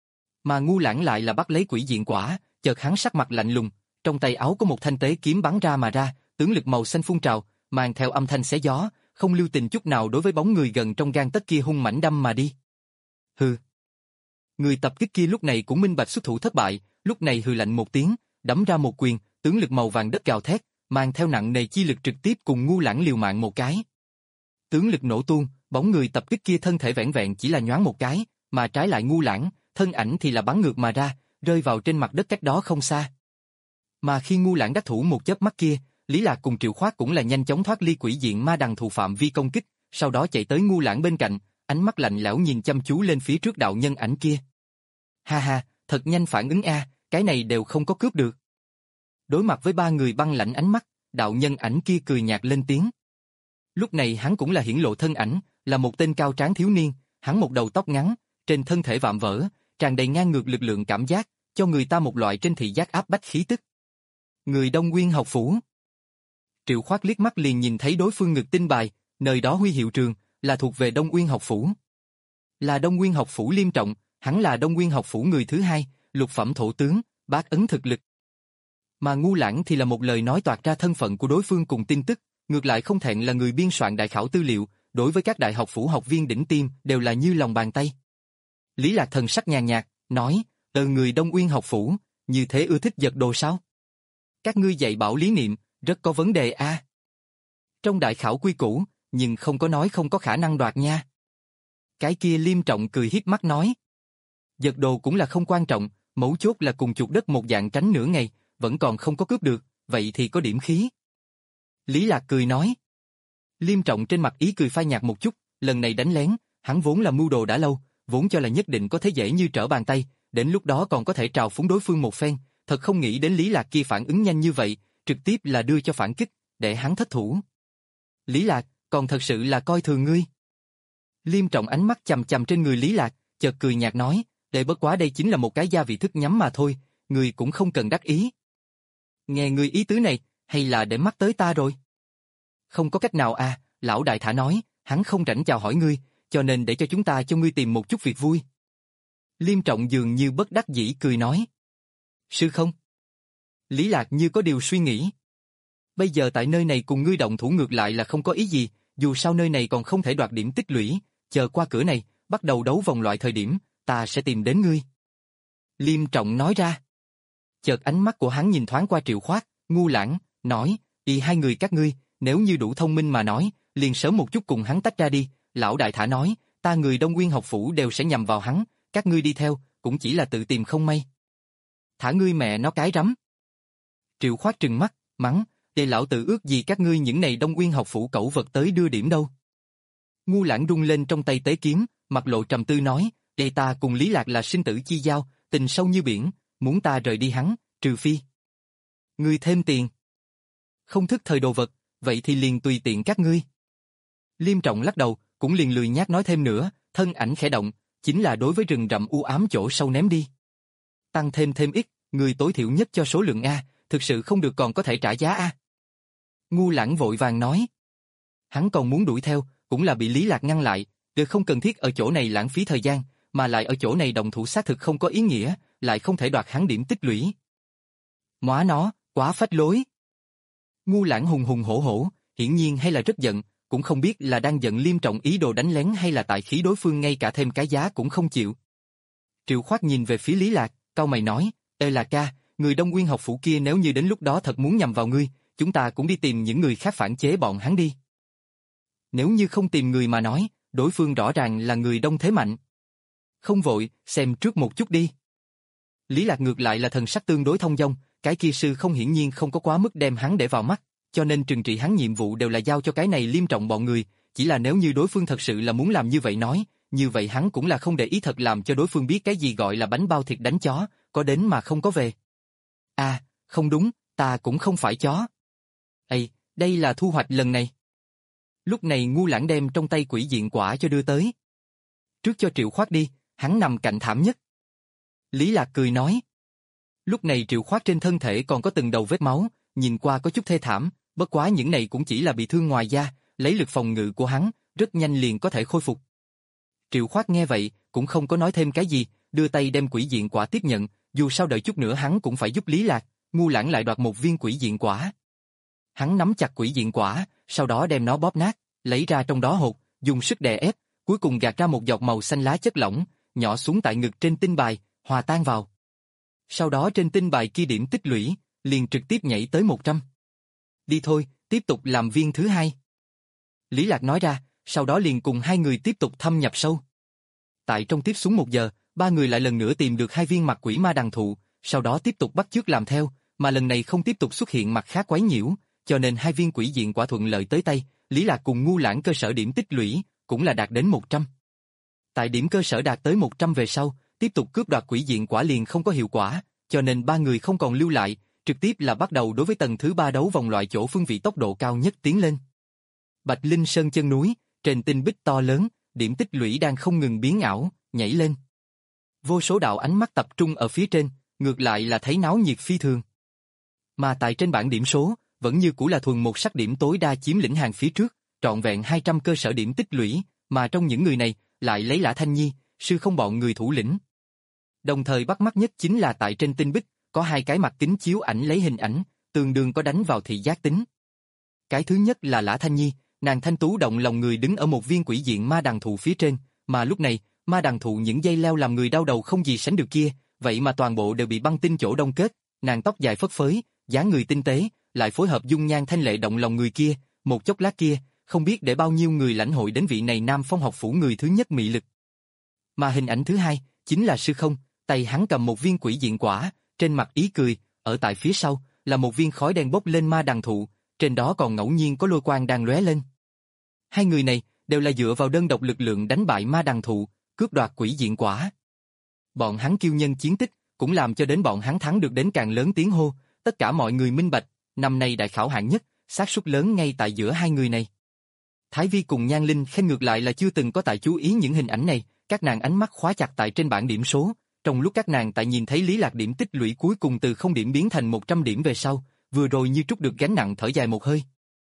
Speaker 1: Mà Ngu Lãng lại là bắt lấy quỷ diện quả, chợt hắn sắc mặt lạnh lùng, trong tay áo có một thanh tế kiếm bắn ra mà ra, tướng lực màu xanh phun trào, mang theo âm thanh xé gió, không lưu tình chút nào đối với bóng người gần trong gang tấc kia hung mãnh đâm mà đi. Hừ. Người tập kích kia lúc này cũng minh bạch xuất thủ thất bại, lúc này hừ lạnh một tiếng, đấm ra một quyền, tướng lực màu vàng đất gào thét, mang theo nặng nề chi lực trực tiếp cùng Ngu Lãng liều mạng một cái. Tướng lực nổ tung, bóng người tập kích kia thân thể vẹn vẹn chỉ là nhoáng một cái, mà trái lại Ngu Lãng, thân ảnh thì là bắn ngược mà ra, rơi vào trên mặt đất cách đó không xa. Mà khi Ngu Lãng đắc thủ một chớp mắt kia, Lý Lạc cùng Triệu Khoát cũng là nhanh chóng thoát ly quỷ diện ma đằng thù phạm vi công kích, sau đó chạy tới Ngu Lãng bên cạnh, ánh mắt lạnh lẽo nhìn chăm chú lên phía trước đạo nhân ảnh kia. Ha ha, thật nhanh phản ứng a, cái này đều không có cướp được. Đối mặt với ba người băng lạnh ánh mắt, đạo nhân ảnh kia cười nhạt lên tiếng. Lúc này hắn cũng là hiển lộ thân ảnh, là một tên cao tráng thiếu niên, hắn một đầu tóc ngắn, trên thân thể vạm vỡ, tràn đầy ngang ngược lực lượng cảm giác, cho người ta một loại trên thị giác áp bách khí tức. Người Đông Nguyên học phủ. Triệu Khoát liếc mắt liền nhìn thấy đối phương ngực tinh bài, nơi đó huy hiệu trường, là thuộc về Đông Nguyên học phủ. Là Đông Nguyên học phủ Liêm Trọng, hắn là Đông Nguyên học phủ người thứ hai, lục phẩm thổ tướng, bát ấn thực lực. Mà Ngu Lãng thì là một lời nói toạc ra thân phận của đối phương cùng tin tức, ngược lại không thẹn là người biên soạn đại khảo tư liệu, đối với các đại học phủ học viên đỉnh tiêm đều là như lòng bàn tay. Lý Lạc thần sắc nhàn nhạt, nói, từ người Đông Nguyên học phủ, như thế ưa thích giật đồ sao? Các ngươi dạy bảo lý niệm, rất có vấn đề a. À. Trong đại khảo quy củ, nhưng không có nói không có khả năng đoạt nha. Cái kia Liêm Trọng cười hiếp mắt nói. Giật đồ cũng là không quan trọng, mấu chốt là cùng chuột đất một dạng tránh nửa ngày, vẫn còn không có cướp được, vậy thì có điểm khí. Lý Lạc cười nói. Liêm Trọng trên mặt ý cười phai nhạt một chút, lần này đánh lén, hắn vốn là mưu đồ đã lâu, vốn cho là nhất định có thể dễ như trở bàn tay, đến lúc đó còn có thể trào phúng đối phương một phen, thật không nghĩ đến Lý Lạc kia phản ứng nhanh như vậy, trực tiếp là đưa cho phản kích, để hắn thất thủ. Lý Lạc, còn thật sự là coi thường ngươi. Liêm Trọng ánh mắt chằm chằm trên người Lý Lạc, chợt cười nhạt nói, để bất quá đây chính là một cái gia vị thức nhắm mà thôi, ngươi cũng không cần đắc ý. Nghe ngươi ý tứ này, hay là để mắt tới ta rồi? Không có cách nào à, lão đại thả nói, hắn không rảnh chào hỏi ngươi, cho nên để cho chúng ta cho ngươi tìm một chút việc vui. Liêm Trọng dường như bất đắc dĩ cười nói. Sư không? Lý Lạc như có điều suy nghĩ. Bây giờ tại nơi này cùng ngươi động thủ ngược lại là không có ý gì, dù sao nơi này còn không thể đoạt điểm tích lũy, chờ qua cửa này, bắt đầu đấu vòng loại thời điểm, ta sẽ tìm đến ngươi. Liêm Trọng nói ra. Chợt ánh mắt của hắn nhìn thoáng qua Triệu Khoát, Ngu Lãng, nói, đi hai người các ngươi, nếu như đủ thông minh mà nói, liền sớm một chút cùng hắn tách ra đi, lão đại thả nói, ta người Đông Nguyên học phủ đều sẽ nhằm vào hắn, các ngươi đi theo, cũng chỉ là tự tìm không may. Thả ngươi mẹ nó cái rắm. Triệu Khoát trừng mắt, mắng, để lão tự ước gì các ngươi những này Đông Nguyên học phủ cẩu vật tới đưa điểm đâu. Ngu Lãng rung lên trong tay tế kiếm, mặt lộ trầm tư nói, đây ta cùng Lý Lạc là sinh tử chi giao, tình sâu như biển, muốn ta rời đi hắn, trừ phi. Ngươi thêm tiền. Không thức thời đồ vật, vậy thì liền tùy tiện các ngươi. Liêm Trọng lắc đầu, cũng liền lười nhác nói thêm nữa, thân ảnh khẽ động, chính là đối với rừng rậm u ám chỗ sâu ném đi. Tăng thêm thêm ít, người tối thiểu nhất cho số lượng A, thực sự không được còn có thể trả giá A. Ngu Lãng vội vàng nói. Hắn còn muốn đuổi theo, cũng là bị Lý Lạc ngăn lại, được không cần thiết ở chỗ này lãng phí thời gian, mà lại ở chỗ này đồng thủ xác thực không có ý nghĩa, lại không thể đoạt hắn điểm tích lũy. Móa nó, quá phách lối. Ngu Lãng hùng hùng hổ hổ, hiển nhiên hay là rất giận, cũng không biết là đang giận Liêm Trọng ý đồ đánh lén hay là tại khí đối phương ngay cả thêm cái giá cũng không chịu. Triệu Khoát nhìn về phía Lý Lạc, cau mày nói, ê là ca, người Đông Nguyên học phủ kia nếu như đến lúc đó thật muốn nhằm vào ngươi, chúng ta cũng đi tìm những người khác phản chế bọn hắn đi. Nếu như không tìm người mà nói, đối phương rõ ràng là người đông thế mạnh. Không vội, xem trước một chút đi. Lý Lạc ngược lại là thần sắc tương đối thông dong, cái kia sư không hiển nhiên không có quá mức đem hắn để vào mắt, cho nên trừng trị hắn nhiệm vụ đều là giao cho cái này Liêm Trọng bọn người, chỉ là nếu như đối phương thật sự là muốn làm như vậy nói, như vậy hắn cũng là không để ý thật làm cho đối phương biết cái gì gọi là bánh bao thịt đánh chó, có đến mà không có về. À, không đúng, ta cũng không phải chó. Ây, đây là thu hoạch lần này. Lúc này Ngu Lãng đem trong tay quỷ diện quả cho đưa tới. Trước cho Triệu Khoát đi, hắn nằm cạnh thảm nhất. Lý Lạc cười nói. Lúc này Triệu Khoát trên thân thể còn có từng đầu vết máu, nhìn qua có chút thê thảm, bất quá những này cũng chỉ là bị thương ngoài da, lấy lực phòng ngự của hắn, rất nhanh liền có thể khôi phục. Triệu Khoát nghe vậy, cũng không có nói thêm cái gì, đưa tay đem quỷ diện quả tiếp nhận, dù sao đợi chút nữa hắn cũng phải giúp Lý Lạc, Ngu Lãng lại đoạt một viên quỷ diện quả. Hắn nắm chặt quỷ diện quả, sau đó đem nó bóp nát, lấy ra trong đó hột, dùng sức đè ép, cuối cùng gạt ra một giọt màu xanh lá chất lỏng, nhỏ xuống tại ngực trên tinh bài, hòa tan vào. Sau đó trên tinh bài kia điểm tích lũy, liền trực tiếp nhảy tới một trăm. Đi thôi, tiếp tục làm viên thứ hai. Lý Lạc nói ra, sau đó liền cùng hai người tiếp tục thâm nhập sâu. Tại trong tiếp xuống một giờ, ba người lại lần nữa tìm được hai viên mặt quỷ ma đằng thụ, sau đó tiếp tục bắt chước làm theo, mà lần này không tiếp tục xuất hiện mặt khác quái nhiễu, cho nên hai viên quỷ diện quả thuận lợi tới tay, Lý Lạc cùng Ngu Lãng cơ sở điểm tích lũy, cũng là đạt đến một trăm. Tại điểm cơ sở đạt tới một trăm về sau, tiếp tục cướp đoạt quỷ diện quả liền không có hiệu quả, cho nên ba người không còn lưu lại, trực tiếp là bắt đầu đối với tầng thứ ba đấu vòng loại chỗ phương vị tốc độ cao nhất tiến lên. Bạch Linh Sơn chân núi, trên tinh bích to lớn, điểm tích lũy đang không ngừng biến ảo, nhảy lên. Vô số đạo ánh mắt tập trung ở phía trên, ngược lại là thấy náo nhiệt phi thường. Mà tại trên bảng điểm số, vẫn như cũ là thuần một sắc điểm tối đa chiếm lĩnh hàng phía trước, trọn vẹn hai trăm cơ sở điểm tích lũy, mà trong những người này, lại lấy Lã Thanh Nhi, sư không bọn người thủ lĩnh. Đồng thời bắt mắt nhất chính là tại trên tinh bích, có hai cái mặt kính chiếu ảnh lấy hình ảnh, tương đương có đánh vào thị giác tính. Cái thứ nhất là Lã Thanh Nhi, nàng thanh tú động lòng người đứng ở một viên quỷ diện ma đằng thụ phía trên, mà lúc này, ma đằng thụ những dây leo làm người đau đầu không gì sánh được kia, vậy mà toàn bộ đều bị băng tinh chỗ đông kết, nàng tóc dài phất phới, dáng người tinh tế, lại phối hợp dung nhan thanh lệ động lòng người kia, một chốc lát kia, không biết để bao nhiêu người lãnh hội đến vị này Nam Phong học phủ người thứ nhất mị lực. Mà hình ảnh thứ hai, chính là sư không, tay hắn cầm một viên quỷ diện quả, trên mặt ý cười, ở tại phía sau, là một viên khói đen bốc lên ma đằng thụ, trên đó còn ngẫu nhiên có lôi quang đang lóe lên. Hai người này, đều là dựa vào đơn độc lực lượng đánh bại ma đằng thụ, cướp đoạt quỷ diện quả. Bọn hắn kiêu nhân chiến tích, cũng làm cho đến bọn hắn thắng được đến càng lớn tiếng hô, tất cả mọi người minh bạch, năm nay đại khảo hạng nhất, xác suất lớn ngay tại giữa hai người này. Thái Vi cùng Nhan Linh khen ngược lại là chưa từng có tại chú ý những hình ảnh này, các nàng ánh mắt khóa chặt tại trên bảng điểm số, trong lúc các nàng tại nhìn thấy Lý Lạc điểm tích lũy cuối cùng từ không điểm biến thành một trăm điểm về sau, vừa rồi như trút được gánh nặng thở dài một hơi.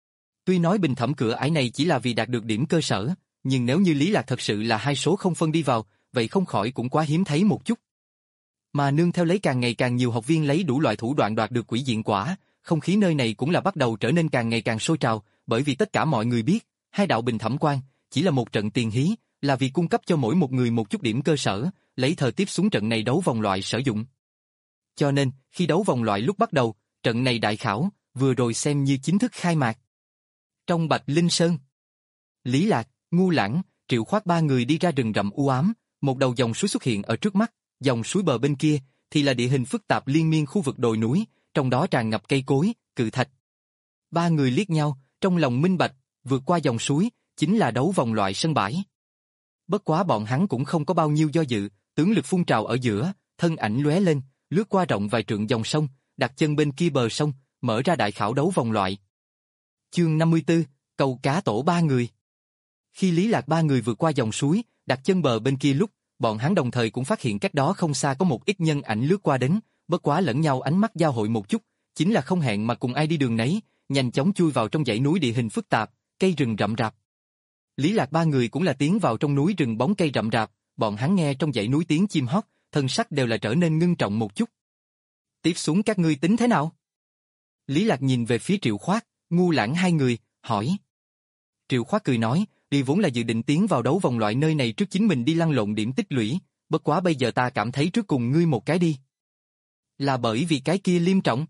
Speaker 1: Tuy nói bình thẩm cửa ải này chỉ là vì đạt được điểm cơ sở, nhưng nếu như Lý Lạc thật sự là hai số không phân đi vào, vậy không khỏi cũng quá hiếm thấy một chút. Mà nương theo lấy càng ngày càng nhiều học viên lấy đủ loại thủ đoạn đoạt được quỷ diện quả, không khí nơi này cũng là bắt đầu trở nên càng ngày càng sôi trào, bởi vì tất cả mọi người biết, hai đạo bình thẩm quan chỉ là một trận tiền hí, là vì cung cấp cho mỗi một người một chút điểm cơ sở, lấy thời tiếp xuống trận này đấu vòng loại sử dụng. Cho nên, khi đấu vòng loại lúc bắt đầu, trận này đại khảo, vừa rồi xem như chính thức khai mạc. Trong Bạch Linh Sơn, Lý Lạc, Ngu Lãng, Triệu Khoát ba người đi ra rừng rậm u ám, một đầu dòng suối xuất hiện ở trước mắt, dòng suối bờ bên kia thì là địa hình phức tạp liên miên khu vực đồi núi, trong đó tràn ngập cây cối, cự thạch. Ba người liếc nhau, trong lòng minh bạch, vượt qua dòng suối, chính là đấu vòng loại sân bãi. Bất quá bọn hắn cũng không có bao nhiêu do dự, tướng lực phun trào ở giữa, thân ảnh lóe lên, lướt qua rộng vài trượng dòng sông, đặt chân bên kia bờ sông, mở ra đại khảo đấu vòng loại. Chương năm mươi tư, câu cá tổ ba người. Khi Lý Lạc ba người vượt qua dòng suối, đặt chân bờ bên kia lúc, bọn hắn đồng thời cũng phát hiện cách đó không xa có một ít nhân ảnh lướt qua đến, bất quá lẫn nhau ánh mắt giao hội một chút, chính là không hẹn mà cùng ai đi đường nấy, nhanh chóng chui vào trong dãy núi địa hình phức tạp, cây rừng rậm rạp. Lý Lạc ba người cũng là tiến vào trong núi rừng bóng cây rậm rạp, bọn hắn nghe trong dãy núi tiếng chim hót, thân sắc đều là trở nên ngưng trọng một chút. Tiếp xuống các ngươi tính thế nào? Lý Lạc nhìn về phía Triệu Khoát, Ngu Lãng hai người, hỏi. Triệu Khoát cười nói, đi vốn là dự định tiến vào đấu vòng loại nơi này trước chính mình đi lăn lộn điểm tích lũy, bất quá bây giờ ta cảm thấy trước cùng ngươi một cái đi. Là bởi vì cái kia Liêm Trọng.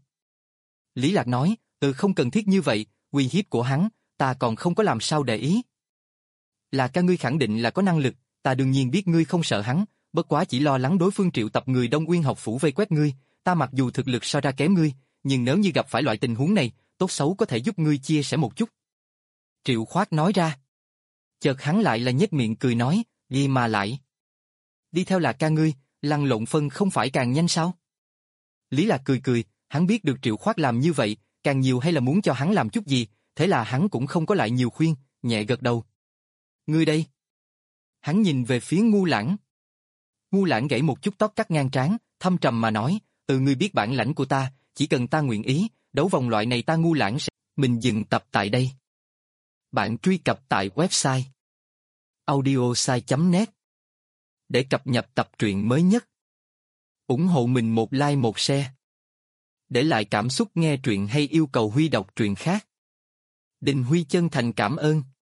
Speaker 1: Lý Lạc nói, từ không cần thiết như vậy, uy hiếp của hắn, ta còn không có làm sao để ý. Là ca ngươi khẳng định là có năng lực, ta đương nhiên biết ngươi không sợ hắn, bất quá chỉ lo lắng đối phương triệu tập người Đông Nguyên học phủ vây quét ngươi, ta mặc dù thực lực so ra kém ngươi, nhưng nếu như gặp phải loại tình huống này, tốt xấu có thể giúp ngươi chia sẻ một chút. Triệu Khoát nói ra. Chợt hắn lại là nhếch miệng cười nói, đi mà lại. Đi theo là ca ngươi, lăn lộn phân không phải càng nhanh sao? Lý Lạc cười cười, hắn biết được Triệu Khoát làm như vậy, càng nhiều hay là muốn cho hắn làm chút gì, thế là hắn cũng không có lại nhiều khuyên, nhẹ gật đầu. Ngươi đây. Hắn nhìn về phía Ngu Lãng. Ngu Lãng gãy một chút tóc cắt ngang trán, thâm trầm mà nói, từ ngươi biết bản lãnh của ta, chỉ cần ta nguyện ý, đấu vòng loại này ta Ngu Lãng sẽ... Mình dừng tập tại đây. Bạn truy cập tại website audiosai chấm net để cập nhật tập truyện mới nhất. Ủng hộ mình một like một share. Để lại cảm xúc nghe truyện hay yêu cầu Huy đọc truyện khác. Đình Huy chân thành cảm ơn.